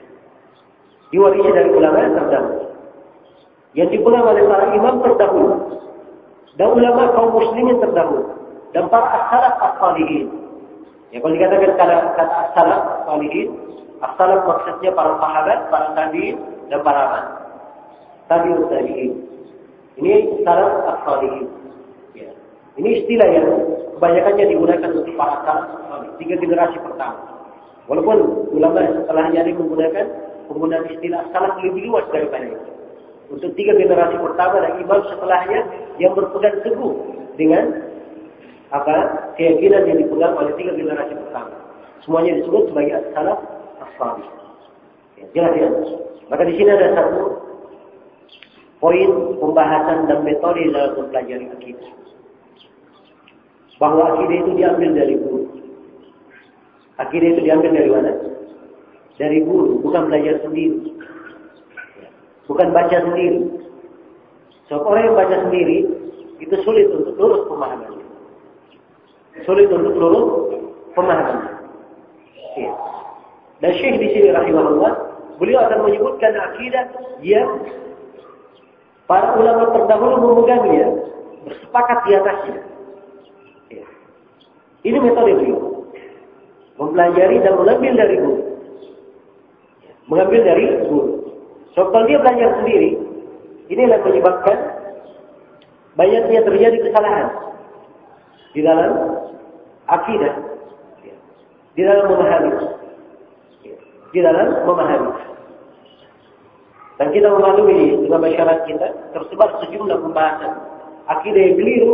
Diwarisi dari ulama terdahulu. Yang dipegang oleh para imam terdahulu. Dan ulama kaum muslimin terdahulu. Dan para as-salaf as-salihin. Ya, kalau dikatakan kata, kata as-salaf as-salihin, as-salaf maksudnya para sahabat, para tabi'in, dan para tabi'ut tabi'in. Ini salaf as-salihin. Ya. Ini istilah yang kebanyakannya digunakan untuk para salaf as-salihin, tiga generasi pertama. Walaupun ulama setelahnya ada menggunakan penggunaan istilah salaf lebih luas daripada itu. Untuk tiga generasi pertama dan imam setelahnya yang berpegang teguh dengan apa keyakinan yang dipegang oleh tiga generasi pertama. Semuanya disebut sebagai as-salaf as-salihin. Ya, jelas ya. Maka di sini ada satu poin pembahasan dan metode dalam mempelajari akidah. Bahwa akidah itu diambil dari guru. Akidah itu diambil dari mana? Dari guru, bukan belajar sendiri. Bukan baca sendiri. Sebab orang yang baca sendiri itu sulit untuk lurus pemahamannya. Sulit untuk lurus pemahamannya. Ya. Dan Syekh di sini rahimahullah, beliau akan menyebutkan akidah yang para ulama terdahulu memegangnya, bersepakat di atasnya. Ya. Ini metode beliau. Mempelajari dan mengambil dari guru. Mengambil dari guru. So, kalau dia belajar sendiri, inilah menyebabkan banyaknya terjadi kesalahan di dalam akidah, di dalam memahami, di dalam memahami. Dan kita memahami di tengah masyarakat kita tersebar sejumlah pembahasan akidah yang keliru.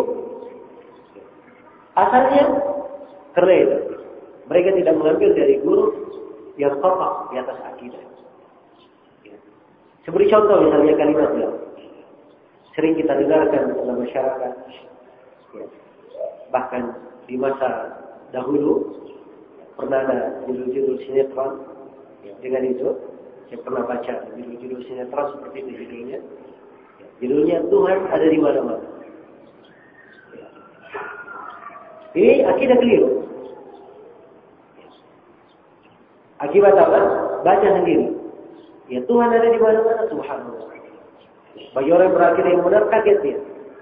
Asalnya karena itu mereka tidak mengambil dari guru yang kokoh di atas akidah. Seperti contoh misalnya kalimat yang sering kita dengarkan dalam masyarakat, ya, bahkan di masa dahulu pernah ada judul-judul sinetron, ya, dengan itu saya pernah baca judul-judul sinetron seperti itu judulnya, ya, judulnya Tuhan ada di mana-mana. Ya. Ini akidah keliru. Akibat apa? Baca sendiri. Ya Tuhan ada di mana-mana, subhanallah. Bagi orang yang berakidah yang benar, kaget dia.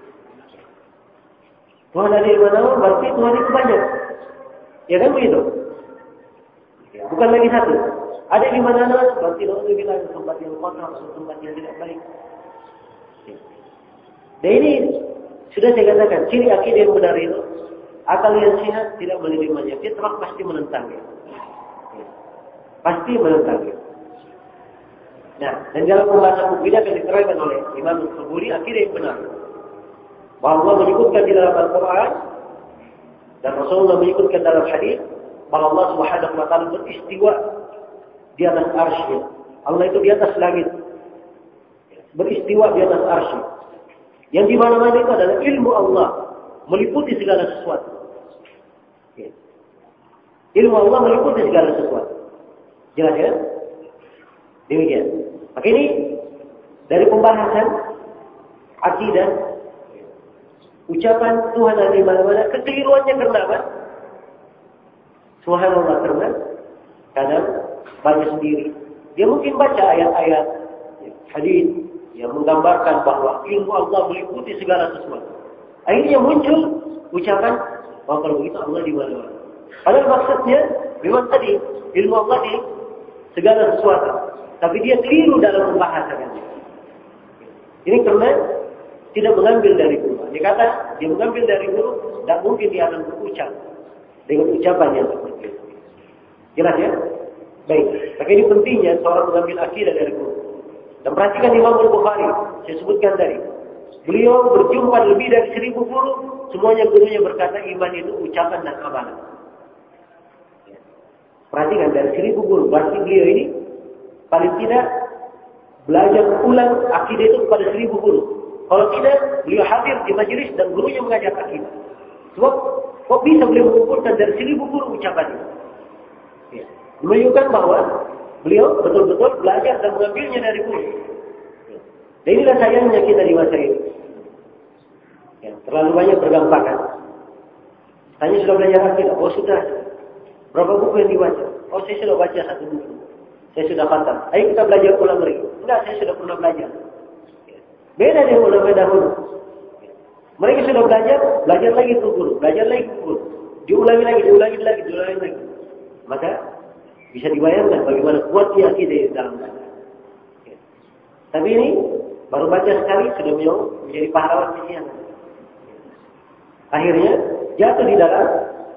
Tuhan ada di mana-mana, berarti Tuhan itu banyak. Ya kan begitu? Bukan lagi satu. Ada di mana-mana, berarti Allah bilang tempat yang kotor, tempat yang tidak baik. Dan ini sudah saya katakan, ciri akidah yang benar itu, akal yang sehat tidak menerimanya. Fitrah pasti menentangnya. Pasti menentangnya. Nah, dan dalam pembahasan buku ini akan diterangkan oleh Imam Al-Quburi akidah yang benar. Bahwa Allah menyebutkan di dalam Al-Quran dan Rasulullah menyebutkan dalam hadis bahwa Allah Subhanahu wa taala beristiwa di atas arsy. Allah itu di atas langit. Beristiwa di atas arsy. Yang di mana-mana itu adalah ilmu Allah meliputi segala sesuatu. Ilmu Allah meliputi segala sesuatu. Jelas ya? Demikian. Maka ini dari pembahasan akidah, ucapan Tuhan ada di mana-mana, kekeliruannya karena apa? Subhanallah, karena kadang baca sendiri. Dia mungkin baca ayat-ayat hadis yang menggambarkan bahwa ilmu Allah meliputi segala sesuatu. Akhirnya muncul ucapan bahwa kalau begitu Allah di mana-mana. Padahal maksudnya memang tadi ilmu Allah di segala sesuatu. Tapi dia keliru dalam pembahasannya. Ini karena tidak mengambil dari guru. Dia kata, dia mengambil dari guru, tidak mungkin dia akan berucap dengan ucapan yang seperti itu. Jelas ya? Baik. Maka ini pentingnya seorang mengambil akidah dari guru. Dan perhatikan Imam Al-Bukhari, saya sebutkan tadi. Beliau berjumpa lebih dari seribu guru, semuanya gurunya berkata iman itu ucapan dan amalan. Perhatikan dari seribu guru, berarti beliau ini paling tidak belajar ulang akidah itu kepada seribu guru. Kalau tidak, beliau hadir di majelis dan gurunya mengajar akidah. Sebab, kok bisa beliau mengumpulkan dari seribu guru ucapan itu? Ya. Menunjukkan bahwa beliau betul-betul belajar dan mengambilnya dari guru. Ya. Dan inilah sayangnya kita di masa ini. Ya. Terlalu banyak bergampakan. Tanya sudah belajar akidah? Oh sudah. Berapa buku yang dibaca? Oh saya sudah baca satu buku. Saya sudah khatam. Ayo kita belajar ulang lagi. Enggak, saya sudah pernah belajar. Beda dengan ulama dahulu. Mereka sudah belajar, belajar lagi ke guru, belajar lagi ke guru. Diulangi lagi, diulangi lagi, diulangi lagi. Maka bisa dibayangkan bagaimana kuatnya akidah di dalam dada. Tapi ini baru baca sekali sudah menjadi pahlawan kesian. Akhirnya jatuh di dalam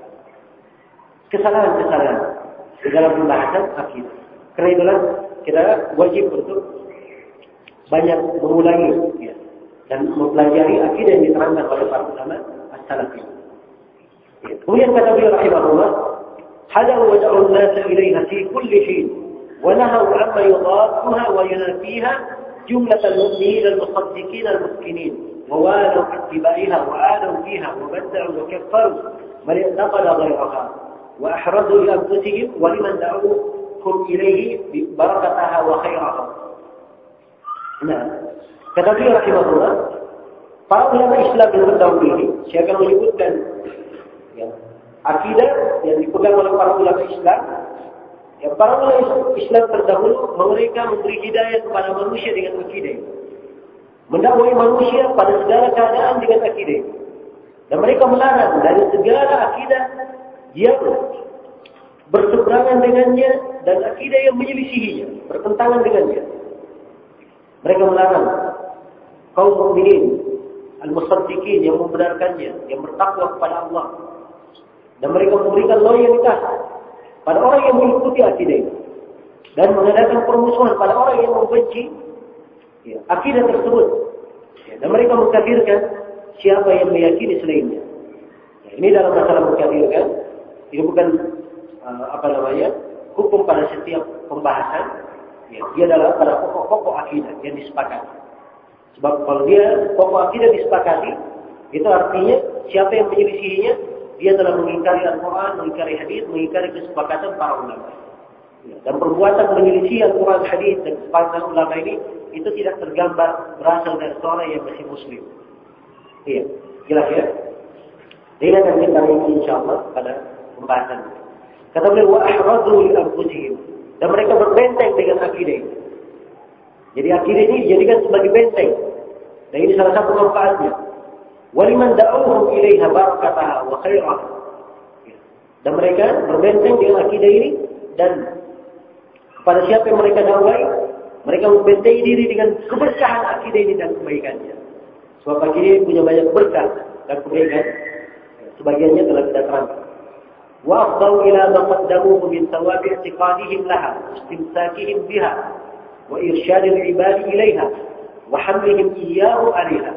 kesalahan-kesalahan di dalam pembahasan akidah. Karena itulah kita wajib untuk banyak mengulangi ya, dan mempelajari akidah yang diterangkan oleh para ulama as-salafin. Ya. Kemudian kata beliau rahimahullah, hadaw wa da'u an-nas ilayha fi kulli hin wa nahaw amma yudadduha wa yunafiha jumlat al-mu'minin al-musaddiqin al-muskinin wa walaw fi ittibaiha wa adaw fiha wa badda'u wa kaffaru man yantaqada ghayraha wa ahradu li anfusihim wa liman da'uhum ilayhi bi barakataha wa khairaha. Nah, kata beliau rahimahullah, para ulama Islam yang terdahulu ini, saya akan menyebutkan ya, akidah yang dipegang oleh para ulama Islam. Ya, para ulama Islam terdahulu, mereka memberi hidayah kepada manusia dengan akidah. Mendakwai manusia pada segala keadaan dengan akidah. Dan mereka melarang dari segala akidah yang berseberangan dengannya dan akidah yang menyelisihinya, bertentangan dengannya. Mereka melarang kaum mukminin al-musaddiqin yang membenarkannya, yang bertakwa kepada Allah. Dan mereka memberikan loyalitas pada orang yang mengikuti akidah itu. Dan mengadakan permusuhan pada orang yang membenci ya, akidah tersebut. Ya, dan mereka mengkafirkan siapa yang meyakini selainnya. Ya, ini dalam masalah mengkafirkan, ini bukan uh, apa namanya hukum pada setiap pembahasan. Ya, dia adalah pada pokok-pokok akidah yang disepakati. Sebab kalau dia pokok akidah disepakati, itu artinya siapa yang menyelisihinya, dia telah mengingkari Al-Quran, mengingkari hadis, mengingkari kesepakatan para ulama. Ya, dan perbuatan menyelisih Al-Quran, hadis dan kesepakatan ulama ini, itu tidak tergambar berasal dari seorang yang masih Muslim. Iya, jelas ya. Ini akan kita rinci insyaAllah pada pembahasan. Kata beliau, wa ahradu li anfusihim. Dan mereka berbenteng dengan akidah. Jadi akidah ini dijadikan sebagai benteng. Dan ini salah satu manfaatnya. Waliman da'uhum ilaiha barakataha wa khairah. Dan mereka berbenteng dengan akidah ini, dan kepada siapa yang mereka dakwai, mereka membentengi diri dengan keberkahan akidah ini dan kebaikannya. Sebab akidah ini punya banyak berkah dan kebaikan. Sebagiannya telah kita terangkan. Wa afdau ila ma qaddamuhu min thawabi i'tiqadihim laha, istimsakihim biha, wa irsyadil ibadi ilaiha, wa hamlihim iyyahu 'alaiha.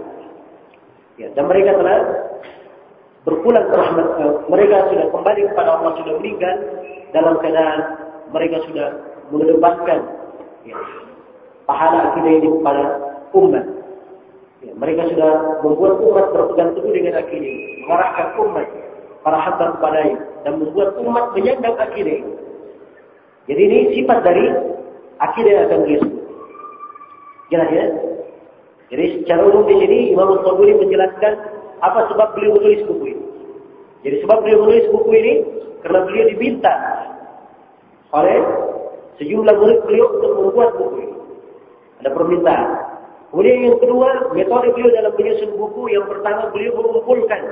Ya, dan mereka telah berpulang ke rahmat, mereka sudah kembali kepada Allah, sudah meninggal dalam keadaan mereka sudah mengedepankan ya, pahala akidah ini kepada umat. Ya, mereka sudah membuat umat berpegang teguh dengan akidah ini, mengarahkan umat para hamba kepadanya, dan membuat umat menyandang akidah ini. Jadi ini sifat dari akidah yang akan dia sebut. Jelas ya? Jadi secara umum di sini Imam Al-Taburi menjelaskan apa sebab beliau menulis buku ini. Jadi sebab beliau menulis buku ini karena beliau diminta oleh sejumlah murid beliau untuk membuat buku ini. Ada permintaan. Kemudian yang kedua, metode beliau dalam menyusun buku, yang pertama beliau mengumpulkan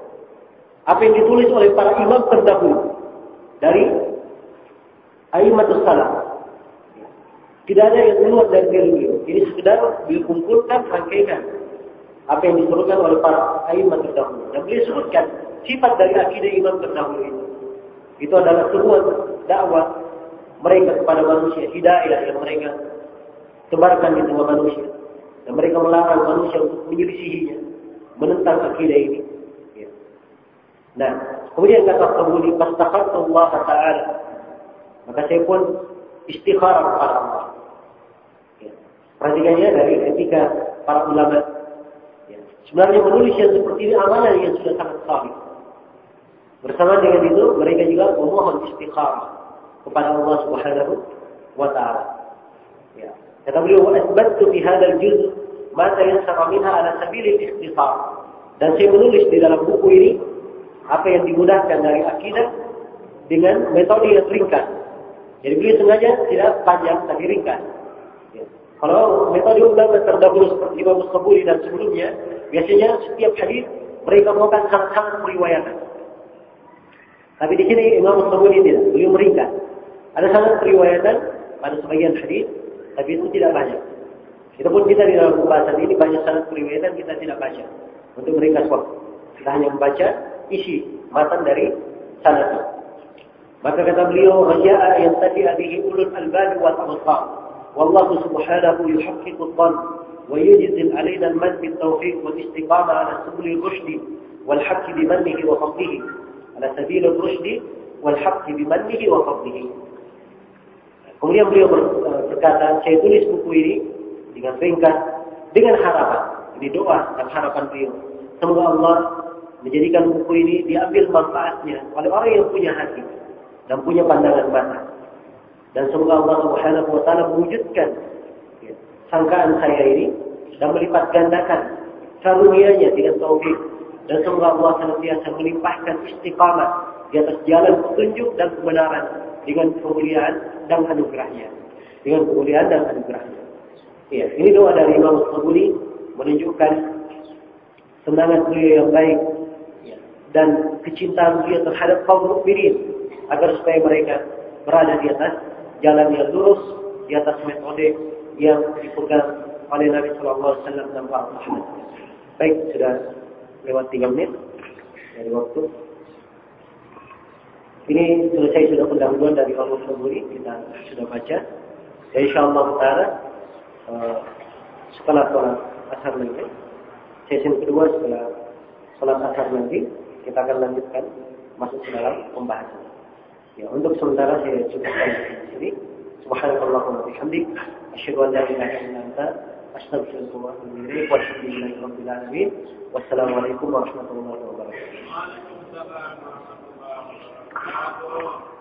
apa yang ditulis oleh para imam terdahulu dari A'immatus Salaf. Tidak ada yang keluar dari diri beliau. Ini sekedar beliau kumpulkan, rangkaikan apa yang disuruhkan oleh para a'imah terdahulu. Dan beliau sebutkan sifat dari akidah imam terdahulu itu. Itu adalah sebuah dakwah mereka kepada manusia, hidayah yang mereka sebarkan di tengah manusia. Dan mereka melarang manusia untuk menyelisihinya, menentang akidah ini. Ya. Nah, kemudian kata Taburi, "Fastaqartu Allah Ta'ala." Maka saya pun istikharah kepada Allah. Ya. Perhatikannya dari ketika para ulama. Ya. Sebenarnya menulis yang seperti ini amanah yang sudah sangat sahih. Bersama dengan itu, mereka juga memohon istikharah kepada Allah Subhanahu wa Ta'ala. Ya. Kata beliau, "Wa asbattu fi hadzal juz' ma tayassara minha ala sabilil ikhtisar." Dan saya menulis di dalam buku ini apa yang dimudahkan dari akidah dengan metode yang ringkas. Jadi beliau sengaja tidak panjang tapi ringkas. Ya. Kalau metode ulama terdahulu seperti Imam Al-Taburi dan sebelumnya, biasanya setiap hadis mereka melakukan sangat-sangat periwayatan. Tapi di sini Imam Al-Taburi tidak, beliau meringkas. Ada sangat periwayatan pada sebagian hadis, tapi itu tidak banyak. Kita pun kita di dalam pembahasan ini banyak sangat periwayatan kita tidak baca untuk meringkas waktu. Kita hanya membaca isi matan dari sanad. Maka kata beliau, "Raja'a yantafi'a bihi ulul albab wal absar. Wallahu subhanahu yuhaqqiqu adh-dhann wa yujzil 'alaina al-man bil tawfiq wal istiqamah 'ala sabil ar-rushd wal haqq bi mannihi wa fadlihi. 'Ala sabil ar-rushd wal haqq bi mannihi wa fadlihi." Kemudian beliau berkata, "Saya tulis buku ini dengan ringkas, dengan harapan." Ini doa dan harapan beliau. Semoga Allah menjadikan buku ini diambil manfaatnya oleh orang yang punya hati dan punya pandangan mata. Dan semoga Allah Subhanahu wa Ta'ala mewujudkan ya, sangkaan saya ini dan melipat gandakan karunia-Nya dengan taufik. Dan semoga Allah senantiasa melimpahkan istiqamah di atas jalan petunjuk dan kebenaran dengan kemuliaan dan anugerahnya. Dengan kemuliaan dan anugerahnya. Ya, ini doa dari Imam Al-Taburi menunjukkan semangat beliau yang baik ya, dan kecintaan beliau terhadap kaum mukminin agar supaya mereka berada di atas jalan yang lurus, di atas metode yang dipegang oleh Nabi Sallallahu Alaihi Wasallam dan para sahabat. Baik, sudah lewat tiga menit dari waktu. Ini selesai sudah pendahuluan dari Imam Al-Taburi, kita sudah baca. Ya, insyaallah taala uh, setelah sholat asar nanti, sesi kedua setelah sholat asar nanti, kita akan lanjutkan masuk ke dalam pembahasan. Ya, untuk sementara saya cukupkan di sini. Subhanallahumma wa bihamdik, asyhadu an la ilaha illa anta, astaghfiruka wa atubu ilaik. Walhamdulillahi rabbil alamin. Wassalamualaikum warahmatullahi wabarakatuh. Waalaikumsalam warahmatullahi wabarakatuh.